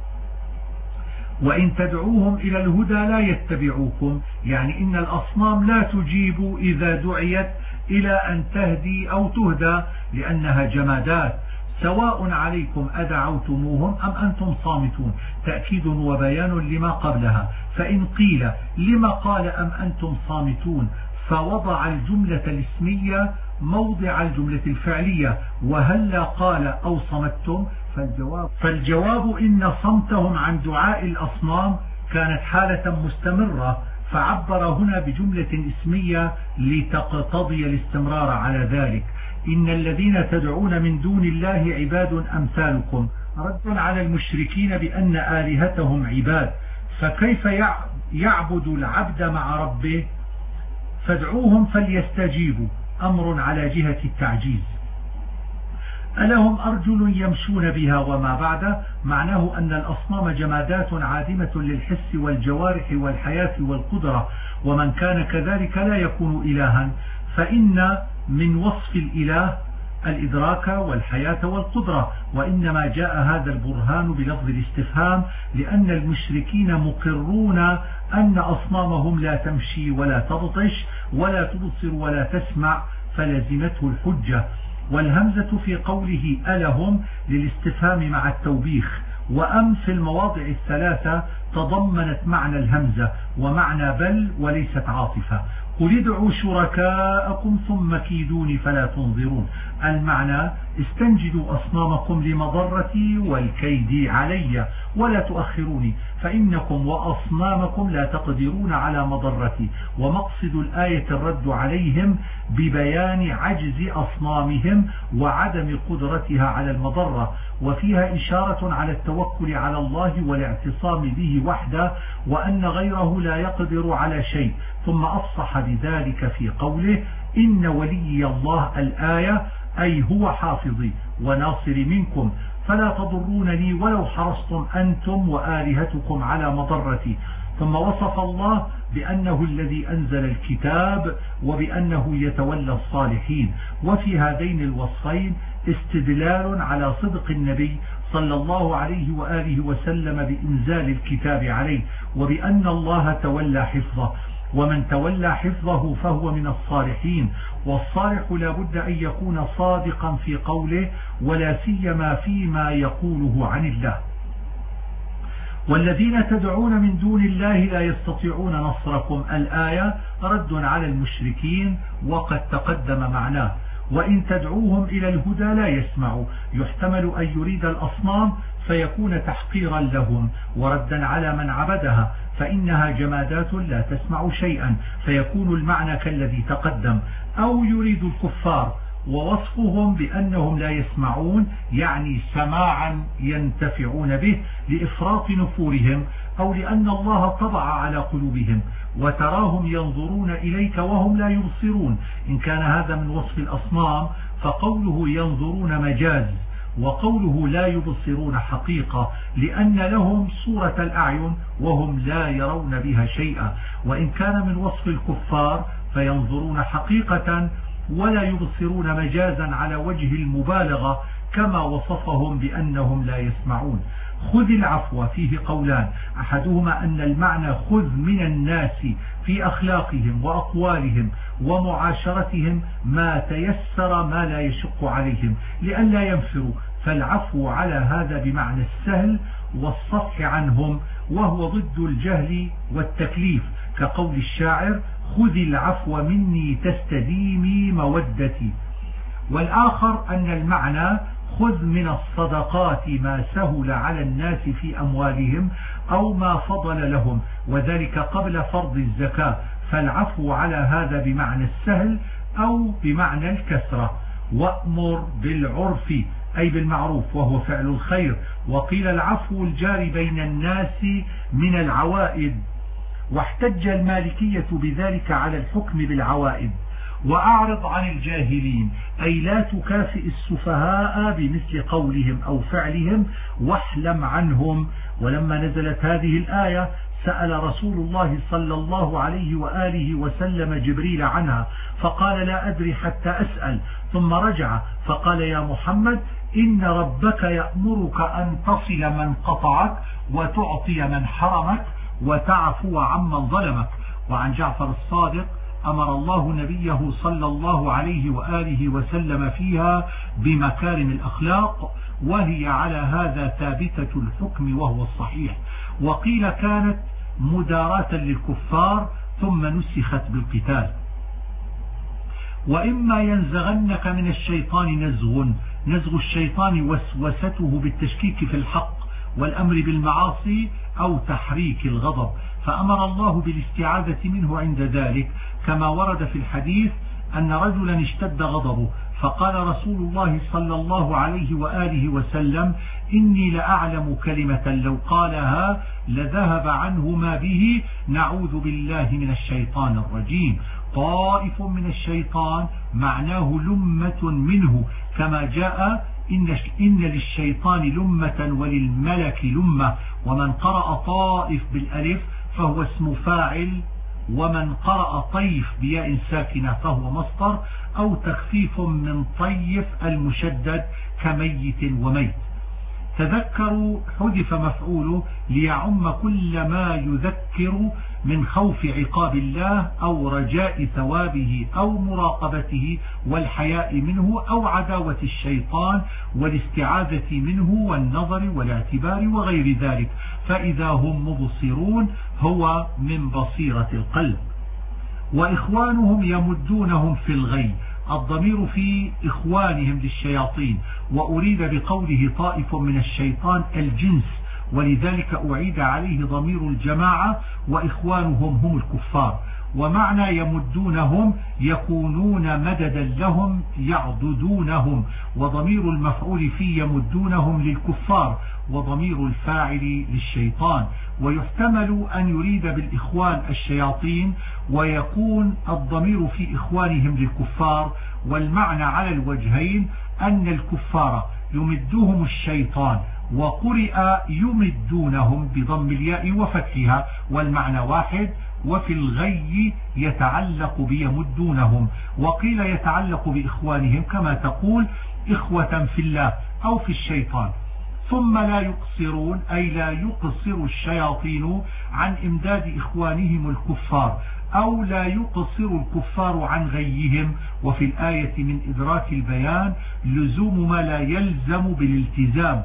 وإن تدعوهم إلى الهدى لا يتبعوكم، يعني إن الأصنام لا تجيب إذا دعيت إلى أن تهدي أو تهدى، لأنها جمادات، سواء عليكم أدعوتموهم أم أنتم صامتون، تأكيد وبيان لما قبلها. فإن قيل لما قال أم أنتم صامتون فوضع الجملة الاسمية موضع الجملة الفعلية، وهلا قال أو صمتم، فالجواب إن صمتهم عن دعاء الأصنام كانت حالة مستمرة، فعبر هنا بجملة اسمية لتقتضي الاستمرار على ذلك. إن الذين تدعون من دون الله عباد أمثالكم، رد على المشركين بأن آلهتهم عباد، فكيف يعبد العبد مع ربه؟ فادعوهم فليستجيبوا، أمر على جهة التعجيز. ألهم أرجل يمشون بها وما بعد معناه أن الأصنام جمادات عادمة للحس والجوارح والحياة والقدرة، ومن كان كذلك لا يكون إلها، فإن من وصف الإله الإدراك والحياة والقدرة، وإنما جاء هذا البرهان بلفظ الاستفهام لأن المشركين مقرون أن أصنامهم لا تمشي ولا تبطش ولا تبصر ولا تسمع، فلزمته الحجة. والهمزة في قوله ألهم للاستفهام مع التوبيخ، وأم في المواضع الثلاثة تضمنت معنى الهمزة ومعنى بل وليست عاطفة. قل ادعوا شركاءكم ثم كيدوني فلا تنظرون. المعنى استنجدوا أصنامكم لمضرتي والكيد علي ولا تؤخروني، فإنكم وأصنامكم لا تقدرون على مضرتي. ومقصد الآية الرد عليهم ببيان عجز أصنامهم وعدم قدرتها على المضرة، وفيها إشارة على التوكل على الله والاعتصام به وحده، وأن غيره لا يقدر على شيء. ثم أفصح بذلك في قوله إن ولي الله الآية أي هو حافظي وناصري منكم، فلا تضرونني ولو حرصتم أنتم وآلهتكم على مضرتي. ثم وصف الله بأنه الذي أنزل الكتاب وبأنه يتولى الصالحين. وفي هذين الوصفين استدلال على صدق النبي صلى الله عليه وآله وسلم بإنزال الكتاب عليه، وبأن الله تولى حفظه، ومن تولى حفظه فهو من الصالحين. والصالح لا بد أن يكون صادقا في قوله ولا سيما فيما يقوله عن الله. والذين تدعون من دون الله لا يستطيعون نصركم. الآية رد على المشركين وقد تقدم معناه. وإن تدعوهم إلى الهدى لا يسمعوا، يحتمل أن يريد الأصنام فيكون تحقيرا لهم وردا على من عبدها، فإنها جمادات لا تسمع شيئا، فيكون المعنى كالذي تقدم. أو يريد الكفار ووصفهم بأنهم لا يسمعون يعني سماعا ينتفعون به لإفراط نفورهم، أو لأن الله طبع على قلوبهم وتراهم ينظرون إليك وهم لا يبصرون. إن كان هذا من وصف الأصنام فقوله ينظرون مجاز، وقوله لا يبصرون حقيقة، لأن لهم صورة الأعين وهم لا يرون بها شيئا. وإن كان من وصف الكفار فينظرون حقيقة ولا يبصرون مجازا على وجه المبالغة كما وصفهم بأنهم لا يسمعون. خذ العفو فيه قولان، أحدهما أن المعنى خذ من الناس في أخلاقهم وأقوالهم ومعاشرتهم ما تيسر ما لا يشق عليهم لئلا ينفروا، فالعفو على هذا بمعنى السهل والصفح عنهم، وهو ضد الجهل والتكليف، كقول الشاعر خذ العفو مني تستديمي مودتي. والآخر أن المعنى خذ من الصدقات ما سهل على الناس في أموالهم أو ما فضل لهم، وذلك قبل فرض الزكاة، فالعفو على هذا بمعنى السهل أو بمعنى الكثرة. وأمر بالعرف أي بالمعروف وهو فعل الخير. وقيل العفو الجاري بين الناس من العوائد، واحتج المالكية بذلك على الحكم بالعوائد. وأعرض عن الجاهلين أي لا تكافئ السفهاء بمثل قولهم أو فعلهم واحلم عنهم. ولما نزلت هذه الآية سأل رسول الله صلى الله عليه وآله وسلم جبريل عنها فقال لا أدري حتى أسأل، ثم رجع فقال يا محمد إن ربك يأمرك أن تصل من قطعك وتعطي من حرمك وتعفو عمن ظلمك. وعن جعفر الصادق أمر الله نبيه صلى الله عليه وآله وسلم فيها بمكارم الأخلاق، وهي على هذا ثابتة الحكم وهو الصحيح. وقيل كانت مداراة للكفار ثم نسخت بالقتال. وإما ينزغنك من الشيطان نزغ الشيطان وسوسته بالتشكيك في الحق والأمر بالمعاصي أو تحريك الغضب، فأمر الله بالاستعاذة منه عند ذلك، كما ورد في الحديث أن رجلا اشتد غضبه فقال رسول الله صلى الله عليه وآله وسلم إني لأعلم كلمة لو قالها لذهب عنه ما به، نعوذ بالله من الشيطان الرجيم. طائف من الشيطان معناه لمة منه، كما جاء إن للشيطان لمة وللملك لمة. ومن قرأ طائف بالألف فهو اسم فاعل، ومن قرأ طيف بياء ساكنة فهو مصدر، أو تخفيف من طيف المشدد كميت وميت. تذكروا حذف مفعوله ليعم كل ما يذكر من خوف عقاب الله أو رجاء ثوابه أو مراقبته والحياء منه أو عداوة الشيطان والاستعاذة منه والنظر والاعتبار وغير ذلك. فإذا هم مبصرون هو من بصيرة القلب. وإخوانهم يمدونهم في الغي، الضمير في إخوانهم للشياطين، وأريد بقوله طائف من الشيطان الجنس، ولذلك أعيد عليه ضمير الجماعة، وإخوانهم هم الكفار. ومعنى يمدونهم يكونون مددا لهم يعضدونهم، وضمير المفعول في يمدونهم للكفار، وضمير الفاعل للشيطان. ويحتمل أن يريد بالإخوان الشياطين، ويكون الضمير في إخوانهم للكفار. والمعنى على الوجهين أن الكفار يمدهم الشيطان، وقرئ يمدونهم بضم الياء وفتحها، والمعنى واحد. وفي الغي يتعلق بيمدونهم، وقيل يتعلق بإخوانهم كما تقول إخوة في الله أو في الشيطان. ثم لا يقصرون، أي لا يقصر الشياطين عن إمداد إخوانهم الكفار، أو لا يقصر الكفار عن غيهم. وفي الآية من إدراك البيان لزوم ما لا يلزم بالالتزام،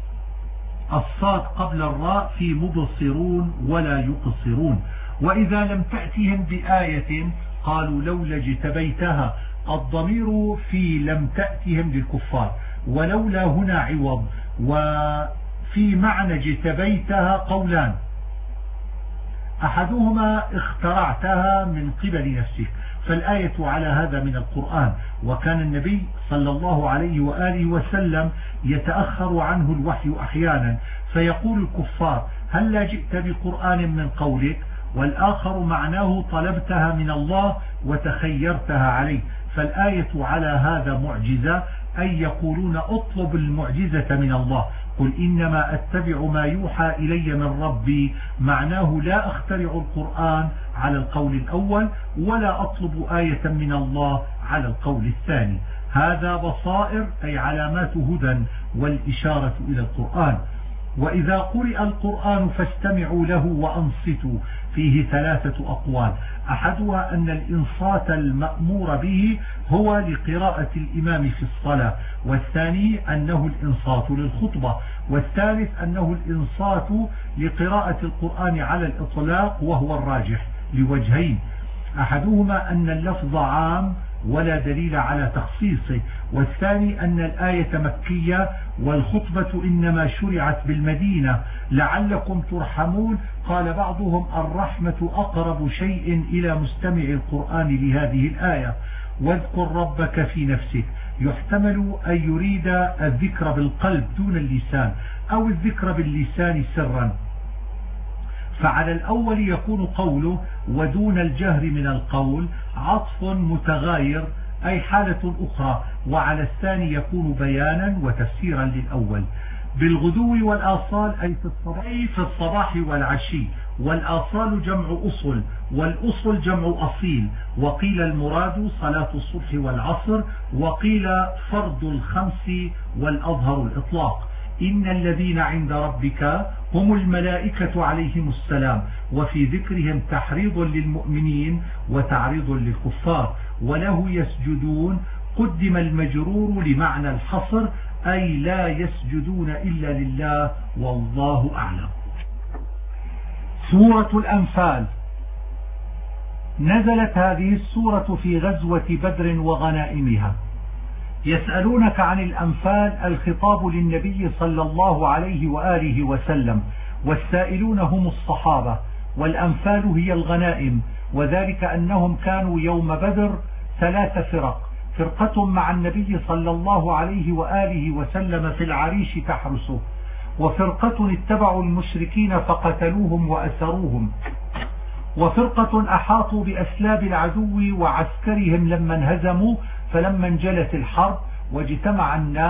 الصاد قبل الراء في مبصرون ولا يقصرون. وإذا لم تأتهم بآية قالوا لولا اجتبيتها، الضمير في لم تأتهم للكفار، ولولا هنا عوض. وفي معنى اجتبيتها قولان، أحدهما اخترعتها من قبل نفسك، فالآية على هذا من القرآن. وكان النبي صلى الله عليه وآله وسلم يتأخر عنه الوحي أحيانا، فيقول الكفار هل لا جئت بقرآن من قولك، والآخر معناه طلبتها من الله وتخيرتها عليه. فالآية على هذا معجزة، أي يقولون اطلب المعجزة من الله. قل إنما أتبع ما يوحى إلي من ربي، معناه لا أخترع القرآن على القول الأول، ولا أطلب آية من الله على القول الثاني. هذا بصائر أي علامات هدى والإشارة إلى القرآن. وإذا قرئ القرآن فاستمعوا له وأنصتوا، فيه ثلاثة أقوال. أحدها أن الإنصات المأمور به هو لقراءة الإمام في الصلاة، والثاني أنه الإنصات للخطبة، والثالث أنه الإنصات لقراءة القرآن على الإطلاق، وهو الراجح لوجهين. أحدهما أن اللفظ عام ولا دليل على تخصيصه، والثاني أن الآية مكية والخطبة إنما شرعت بالمدينة لعلكم ترحمون. قال بعضهم الرحمة أقرب شيء إلى مستمع القرآن لهذه الآية. واذكر ربك في نفسك، يحتمل أن يريد الذكر بالقلب دون اللسان، أو الذكر باللسان سرا. فعلى الأول يكون قوله ودون الجهر من القول عطف متغاير أي حالة أخرى، وعلى الثاني يكون بيانا وتفسيرا للأول. بالغدو والآصال أي في الصباح والعشي، والآصال جمع أصل، والأصل جمع أصيل. وقيل المراد صلاة الصبح والعصر، وقيل فرض الخمس، والأظهر الإطلاق. إن الذين عند ربك هم الملائكة عليهم السلام، وفي ذكرهم تحريض للمؤمنين وتعريض للكفار. وله يسجدون قدم المجرور لمعنى الحصر، أي لا يسجدون إلا لله، والله أعلم. سورة الأنفال. نزلت هذه السورة في غزوة بدر وغنائمها. يسألونك عن الأنفال، الخطاب للنبي صلى الله عليه وآله وسلم، والسائلون هم الصحابة. والأنفال هي الغنائم، وذلك أنهم كانوا يوم بدر 3 فرق: فرقة مع النبي صلى الله عليه وآله وسلم في العريش تحرسه، وفرقة اتبعوا المشركين فقتلوهم وأسروهم، وفرقة أحاطوا بأسلاب العدو وعسكرهم لما انهزموا، فلما انجلت الحرب واجتمع الناس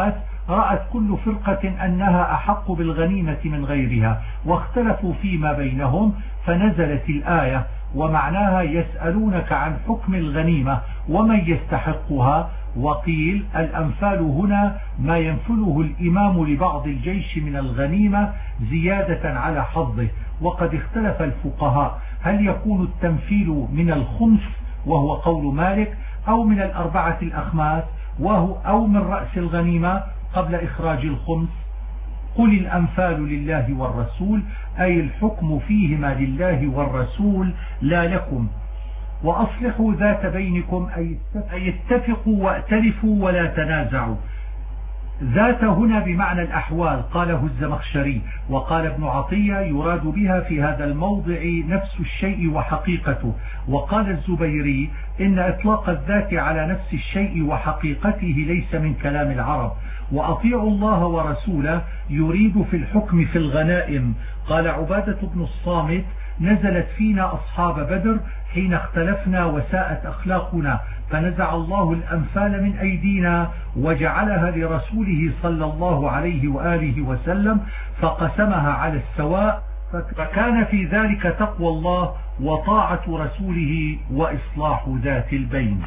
رأت كل فرقة أنها أحق بالغنيمة من غيرها، واختلفوا فيما بينهم، فنزلت الآية ومعناها يسألونك عن حكم الغنيمة ومن يستحقها. وقيل الأنفال هنا ما ينفله الإمام لبعض الجيش من الغنيمة زيادة على حظه. وقد اختلف الفقهاء هل يكون التنفيل من الخمس وهو قول مالك، أو من الأربعة الأخماس أو من رأس الغنيمة قبل إخراج الخمس. قل الأنفال لله والرسول، أي الحكم فيهما لله والرسول لا لكم. وأصلحوا ذات بينكم، أي اتفقوا وأتلفوا ولا تنازعوا. ذات هنا بمعنى الأحوال قاله الزمخشري. وقال ابن عطية يراد بها في هذا الموضع نفس الشيء وحقيقته. وقال الزبيري إن إطلاق الذات على نفس الشيء وحقيقته ليس من كلام العرب. وأطيعوا الله ورسوله يريد في الحكم في الغنائم. قال عبادة بن الصامت نزلت فينا أصحاب بدر حين اختلفنا وساءت أخلاقنا، فنزع الله الأنفال من أيدينا وجعلها لرسوله صلى الله عليه وآله وسلم، فقسمها على السواء، فكان في ذلك تقوى الله وطاعة رسوله وإصلاح ذات البين.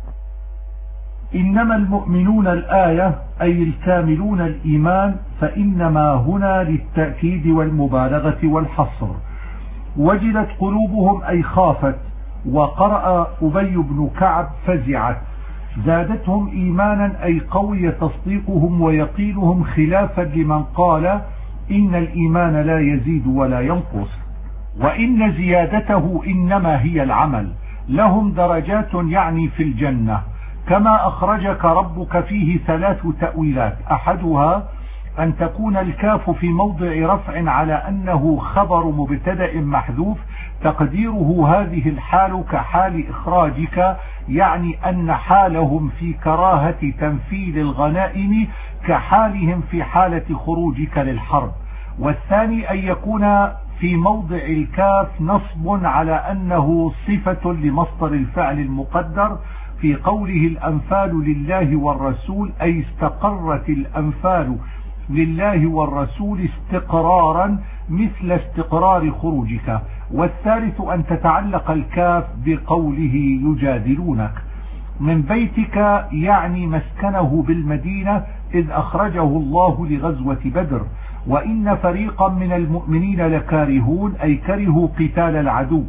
إنما المؤمنون الآية أي الكاملون الإيمان، فإنما هنا للتأكيد والمبالغة والحصر. وجلت قلوبهم أي خافت. وقرأ أبي بن كعب فزعت. زادتهم إيمانا أي قوي تصديقهم ويقينهم، خلافا لمن قال إن الإيمان لا يزيد ولا ينقص. وإن زيادته إنما هي العمل. لهم درجات يعني في الجنة. كما أخرجك ربك فيه 3 تأويلات. أحدها أن تكون الكاف في موضع رفع على أنه خبر مبتدأ محذوف، تقديره هذه الحال كحال إخراجك، يعني أن حالهم في كراهة تنفيذ الغنائم كحالهم في حالة خروجك للحرب. والثاني أن يكون في موضع الكاف نصب على أنه صفة لمصدر الفعل المقدر في قوله الأنفال لله والرسول، أي استقرت الأنفال لله والرسول استقرارا مثل استقرار خروجك. والثالث أن تتعلق الكاف بقوله يجادلونك. من بيتك يعني مسكنه بالمدينة، إذ أخرجه الله لغزوة بدر. وإن فريقا من المؤمنين لكارهون، أي كرهوا قتال العدو.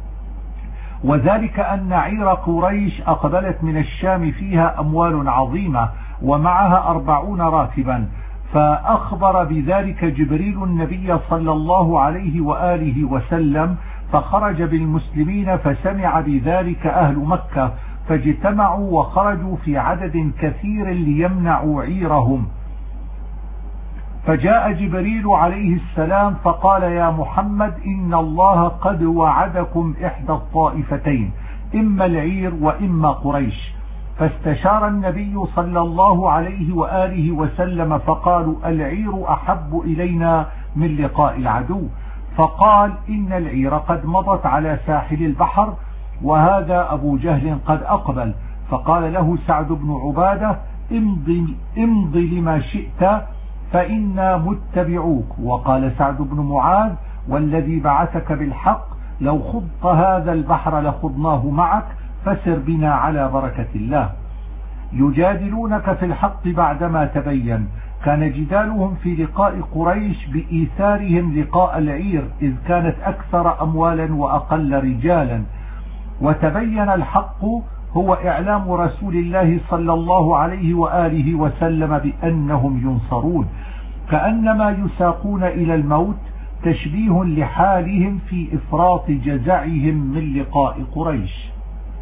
وذلك أن عير قريش أقبلت من الشام فيها أموال عظيمة ومعها 40 راكبا، فأخبر بذلك جبريل النبي صلى الله عليه وآله وسلم، فخرج بالمسلمين، فسمع بذلك أهل مكة فاجتمعوا وخرجوا في عدد كثير ليمنعوا عيرهم. فجاء جبريل عليه السلام فقال يا محمد إن الله قد وعدكم إحدى الطائفتين، إما العير وإما قريش. فاستشار النبي صلى الله عليه وآله وسلم فقالوا العير أحب إلينا من لقاء العدو. فقال إن العير قد مضت على ساحل البحر وهذا أبو جهل قد أقبل. فقال له سعد بن عبادة امضي لما شئت فإنا متبعوك. وقال سعد بن معاذ والذي بعثك بالحق لو خضت هذا البحر لخضناه معك فسر بنا على بركة الله. يجادلونك في الحق بعدما تبين. كان جدالهم في لقاء قريش بإيثارهم لقاء العير إذ كانت أكثر أموالا وأقل رجالا. وتبين الحق هو إعلام رسول الله صلى الله عليه وآله وسلم بأنهم ينصرون، كأنما يساقون إلى الموت، تشبيه لحالهم في إفراط جزعهم من لقاء قريش.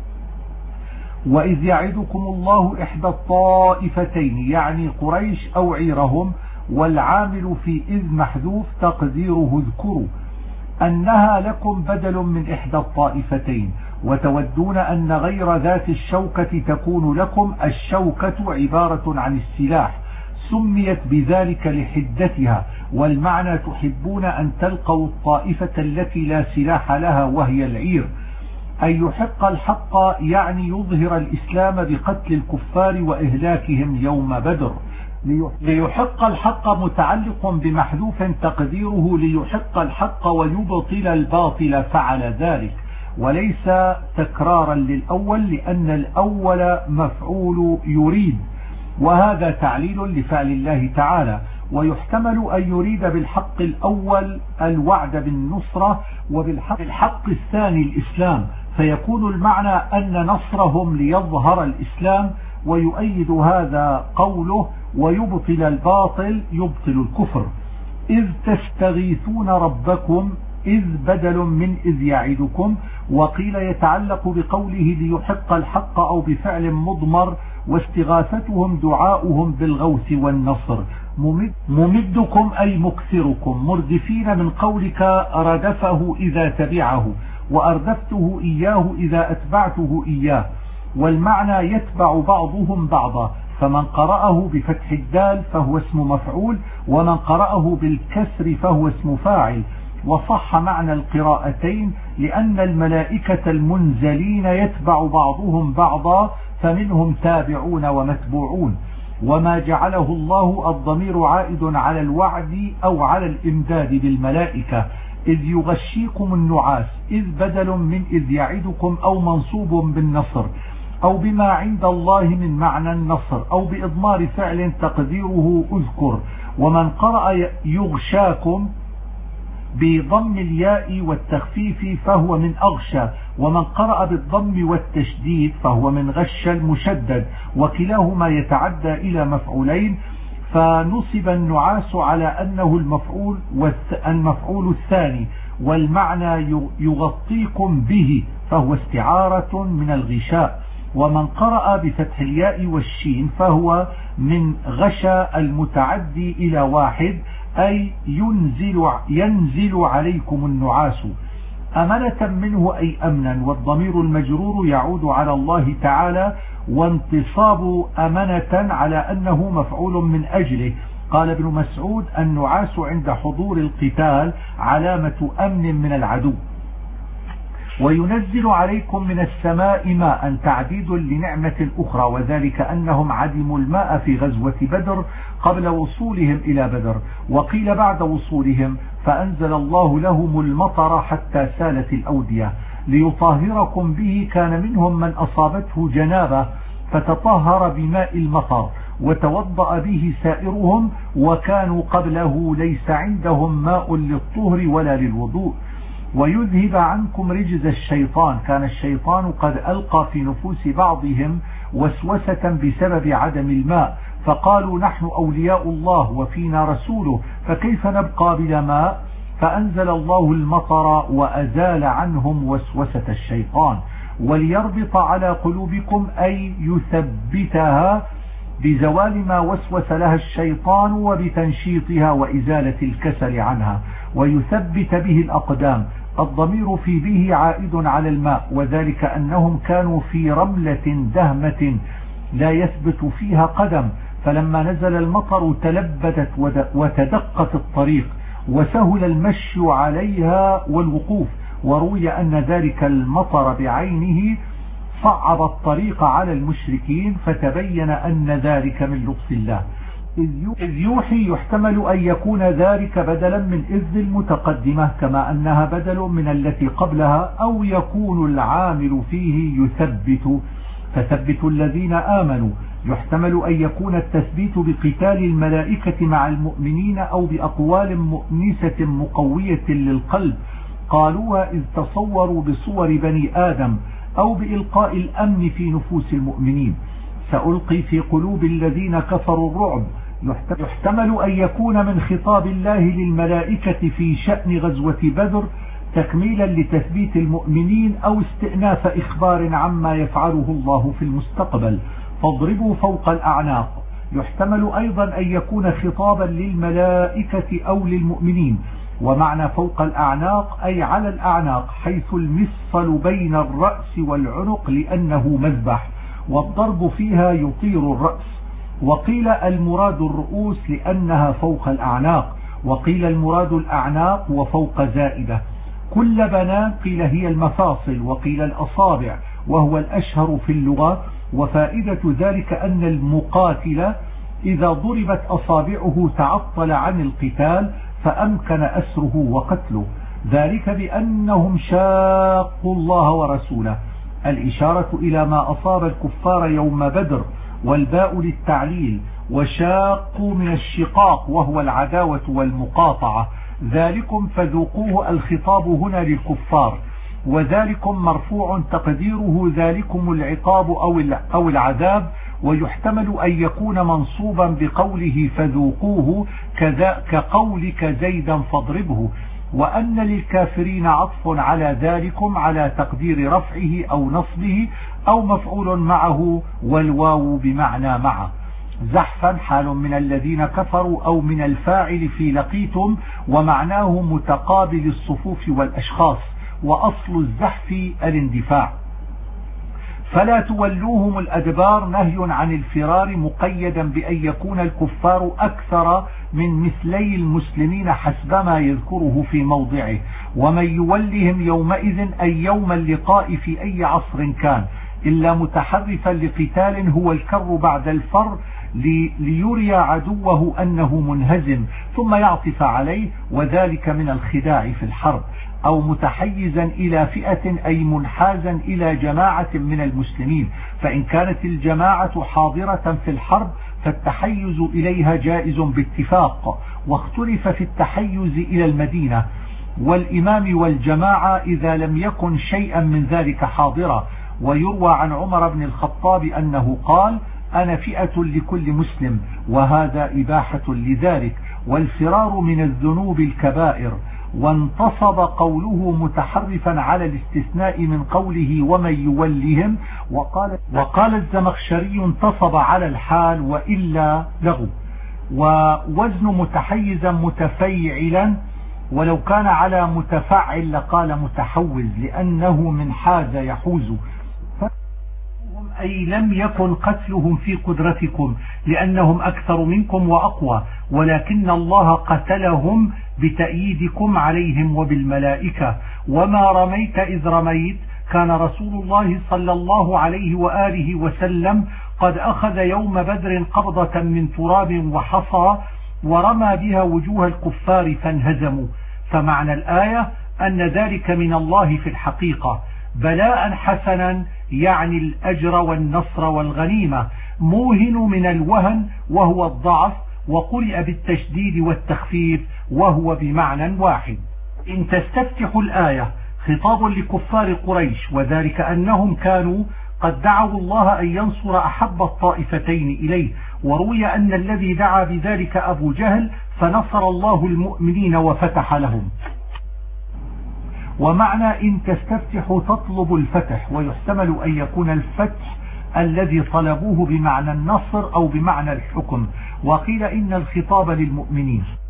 وإذ يعدكم الله إحدى الطائفتين يعني قريش أو عيرهم، والعامل في إذ محذوف تقديره اذكروا أنها لكم بدل من إحدى الطائفتين، وتودون أن غير ذات الشوكة تكون لكم. الشوكة عبارة عن السلاح، سميت بذلك لحدتها، والمعنى تحبون أن تلقوا الطائفة التي لا سلاح لها وهي العير. أن يحق الحق يعني يظهر الإسلام بقتل الكفار وإهلاكهم يوم بدر. ليحق الحق متعلق بمحذوف تقديره ليحق الحق ويبطل الباطل فعل ذلك، وليس تكرارا للأول لأن الأول مفعول يريد، وهذا تعليل لفعل الله تعالى. ويحتمل أن يريد بالحق الأول الوعد بالنصرة وبالحق الثاني الإسلام، فيكون المعنى أن نصرهم ليظهر الإسلام، ويؤيد هذا قوله ويبطل الباطل يبطل الكفر. إذ تستغيثون ربكم إذ بدل من إذ يعدكم، وقيل يتعلق بقوله ليحق الحق أو بفعل مضمر، واستغاثتهم دعاؤهم بالغوث والنصر. ممدكم أي مكثركم، مردفين من قولك ردفه إذا تبعه، وأردفته إياه إذا أتبعته إياه، والمعنى يتبع بعضهم بعضا، فمن قرأه بفتح الدال فهو اسم مفعول، ومن قرأه بالكسر فهو اسم فاعل. وصح معنى القراءتين لأن الملائكة المنزلين يتبع بعضهم بعضا، فمنهم تابعون ومتبوعون. وما جعله الله الضمير عائد على الوعد أو على الإمداد بالملائكة. إذ يغشيكم النعاس إذ بدل من إذ يعدكم، أو منصوب بالنصر، أو بما عند الله من معنى النصر، أو بإضمار فعل تقديره أذكر. ومن قرأ يغشاكم بضم الياء والتخفيف فهو من أغشى، ومن قرأ بالضم والتشديد فهو من غش المشدد، وكلاهما يتعدى إلى مفعولين، فنصب النعاس على أنه المفعول الثاني، والمعنى يغطيكم به، فهو استعارة من الغشاء. ومن قرأ بفتح الياء والشين فهو من غشى المتعدي إلى واحد، أي ينزل عليكم النعاس. أمنة منه أي أمنا، والضمير المجرور يعود على الله تعالى، وانتصاب أمنة على أنه مفعول من أجله. قال ابن مسعود النعاس عند حضور القتال علامة أمن من العدو. وينزل عليكم من السماء ماء تعديد لنعمة أخرى، وذلك أنهم عدموا الماء في غزوة بدر قبل وصولهم إلى بدر، وقيل بعد وصولهم، فأنزل الله لهم المطر حتى سالت الأودية ليطهركم به. كان منهم من أصابته جنابة فتطهر بماء المطر وتوضأ به سائرهم، وكانوا قبله ليس عندهم ماء للطهر ولا للوضوء. ويذهب عنكم رجز الشيطان، كان الشيطان قد ألقى في نفوس بعضهم وسوسة بسبب عدم الماء، فقالوا نحن أولياء الله وفينا رسوله، فكيف نبقى بلا ماء؟ فأنزل الله المطر وأزال عنهم وسوسة الشيطان. وليربط على قلوبكم أي يثبتها بزوال ما وسوس لها الشيطان وبتنشيطها وإزالة الكسل عنها، ويثبت به الأقدام. الضمير في به عائد على الماء، وذلك أنهم كانوا في رملة دهمة لا يثبت فيها قدم، فلما نزل المطر تلبدت وتدقت الطريق وسهل المشي عليها والوقوف. وروي أن ذلك المطر بعينه صعب الطريق على المشركين، فتبين أن ذلك من لطف الله. إذ يوحي يحتمل أن يكون ذلك بدلا من إذ المتقدمة، كما أنها بدل من التي قبلها، أو يكون العامل فيه يثبت، فثبت الذين آمنوا. يحتمل أن يكون التثبيت بقتال الملائكة مع المؤمنين، أو بأقوال مؤنسة مقوية للقلب قالوها إذ تصوروا بصور بني آدم، أو بإلقاء الأمن في نفوس المؤمنين. سألقي في قلوب الذين كفروا الرعب. يحتمل أن يكون من خطاب الله للملائكة في شأن غزوة بدر تكميلا لتثبيت المؤمنين، أو استئناف إخبار عما يفعله الله في المستقبل، فاضربوا فوق الأعناق. يحتمل أيضا أن يكون خطابا للملائكة أو للمؤمنين، ومعنى فوق الأعناق أي على الأعناق، حيث المفصل بين الرأس والعنق لأنه مذبح، والضرب فيها يطير الرأس. وقيل المراد الرؤوس لأنها فوق الأعناق، وقيل المراد الأعناق وفوق زائدة. كل بنان قيل هي المفاصل، وقيل الأصابع، وهو الأشهر في اللغة. وفائدة ذلك أن المقاتل إذا ضربت أصابعه تعطل عن القتال فأمكن أسره وقتله، ذلك بأنهم شاقوا الله ورسوله. الإشارة إلى ما أصاب الكفار يوم بدر، والباء للتعليل، وشاقوا من الشقاق وهو العداوة والمقاطعة، ذلكم فذوقوه الخطاب هنا للكفار، وذلكم مرفوع تقديره ذلكم العقاب أو العذاب، ويحتمل أن يكون منصوبا بقوله فذوقوه كقولك زيدا فاضربه، وأن للكافرين عطف على ذلكم على تقدير رفعه أو نصبه أو مفعول معه، والواو بمعنى معه. زحفا حال من الذين كفروا أو من الفاعل في لقيتم، ومعناه متقابل الصفوف والأشخاص، وأصل الزحف الاندفاع. فلا تولوهم الأدبار نهي عن الفرار مقيدا بأن يكون الكفار أكثر من مثلي المسلمين حسب ما يذكره في موضعه، ومن يولهم يومئذ أي يوم اللقاء في أي عصر كان إلا متحرفا لقتال هو الكر بعد الفر ليري عدوه أنه منهزم ثم يعطف عليه، وذلك من الخداع في الحرب، أو متحيزا إلى فئة أي منحازا إلى جماعة من المسلمين، فإن كانت الجماعة حاضرة في الحرب فالتحيز إليها جائز باتفاق، واختلف في التحيز إلى المدينة والإمام والجماعة إذا لم يكن شيئا من ذلك حاضرا. ويروى عن عمر بن الخطاب أنه قال: أنا فئة لكل مسلم، وهذا إباحة لذلك، والفرار من الذنوب الكبائر. وانتصب قوله متحرفا على الاستثناء من قوله ومن يولهم، وقال الزمخشري انتصب على الحال وإلا لغو. ووزن متحيزا متفيعلا، ولو كان على متفعل لقال متحوز لأنه من حاز يحوز، أي لم يكن قتلهم في قدرتكم لأنهم أكثر منكم وأقوى، ولكن الله قتلهم بتأييدكم عليهم وبالملائكة. وما رميت إذ رميت، كان رسول الله صلى الله عليه وآله وسلم قد أخذ يوم بدر قبضة من تراب وحصى ورمى بها وجوه الكفار فانهزموا. فمعنى الآية أن ذلك من الله في الحقيقة بلاء حسنا، يعني الأجر والنصر والغنيمة، موهن من الوهن وهو الضعف، وقرئ بالتشديد والتخفيف وهو بمعنى واحد. إن تستفتح الآية خطاب لكفار قريش، وذلك أنهم كانوا قد دعوا الله أن ينصر أحب الطائفتين إليه، وروي أن الذي دعا بذلك أبو جهل فنصر الله المؤمنين وفتح لهم. ومعنى إن تستفتح تطلب الفتح، ويحتمل أن يكون الفتح الذي طلبوه بمعنى النصر أو بمعنى الحكم، وقيل إن الخطاب للمؤمنين.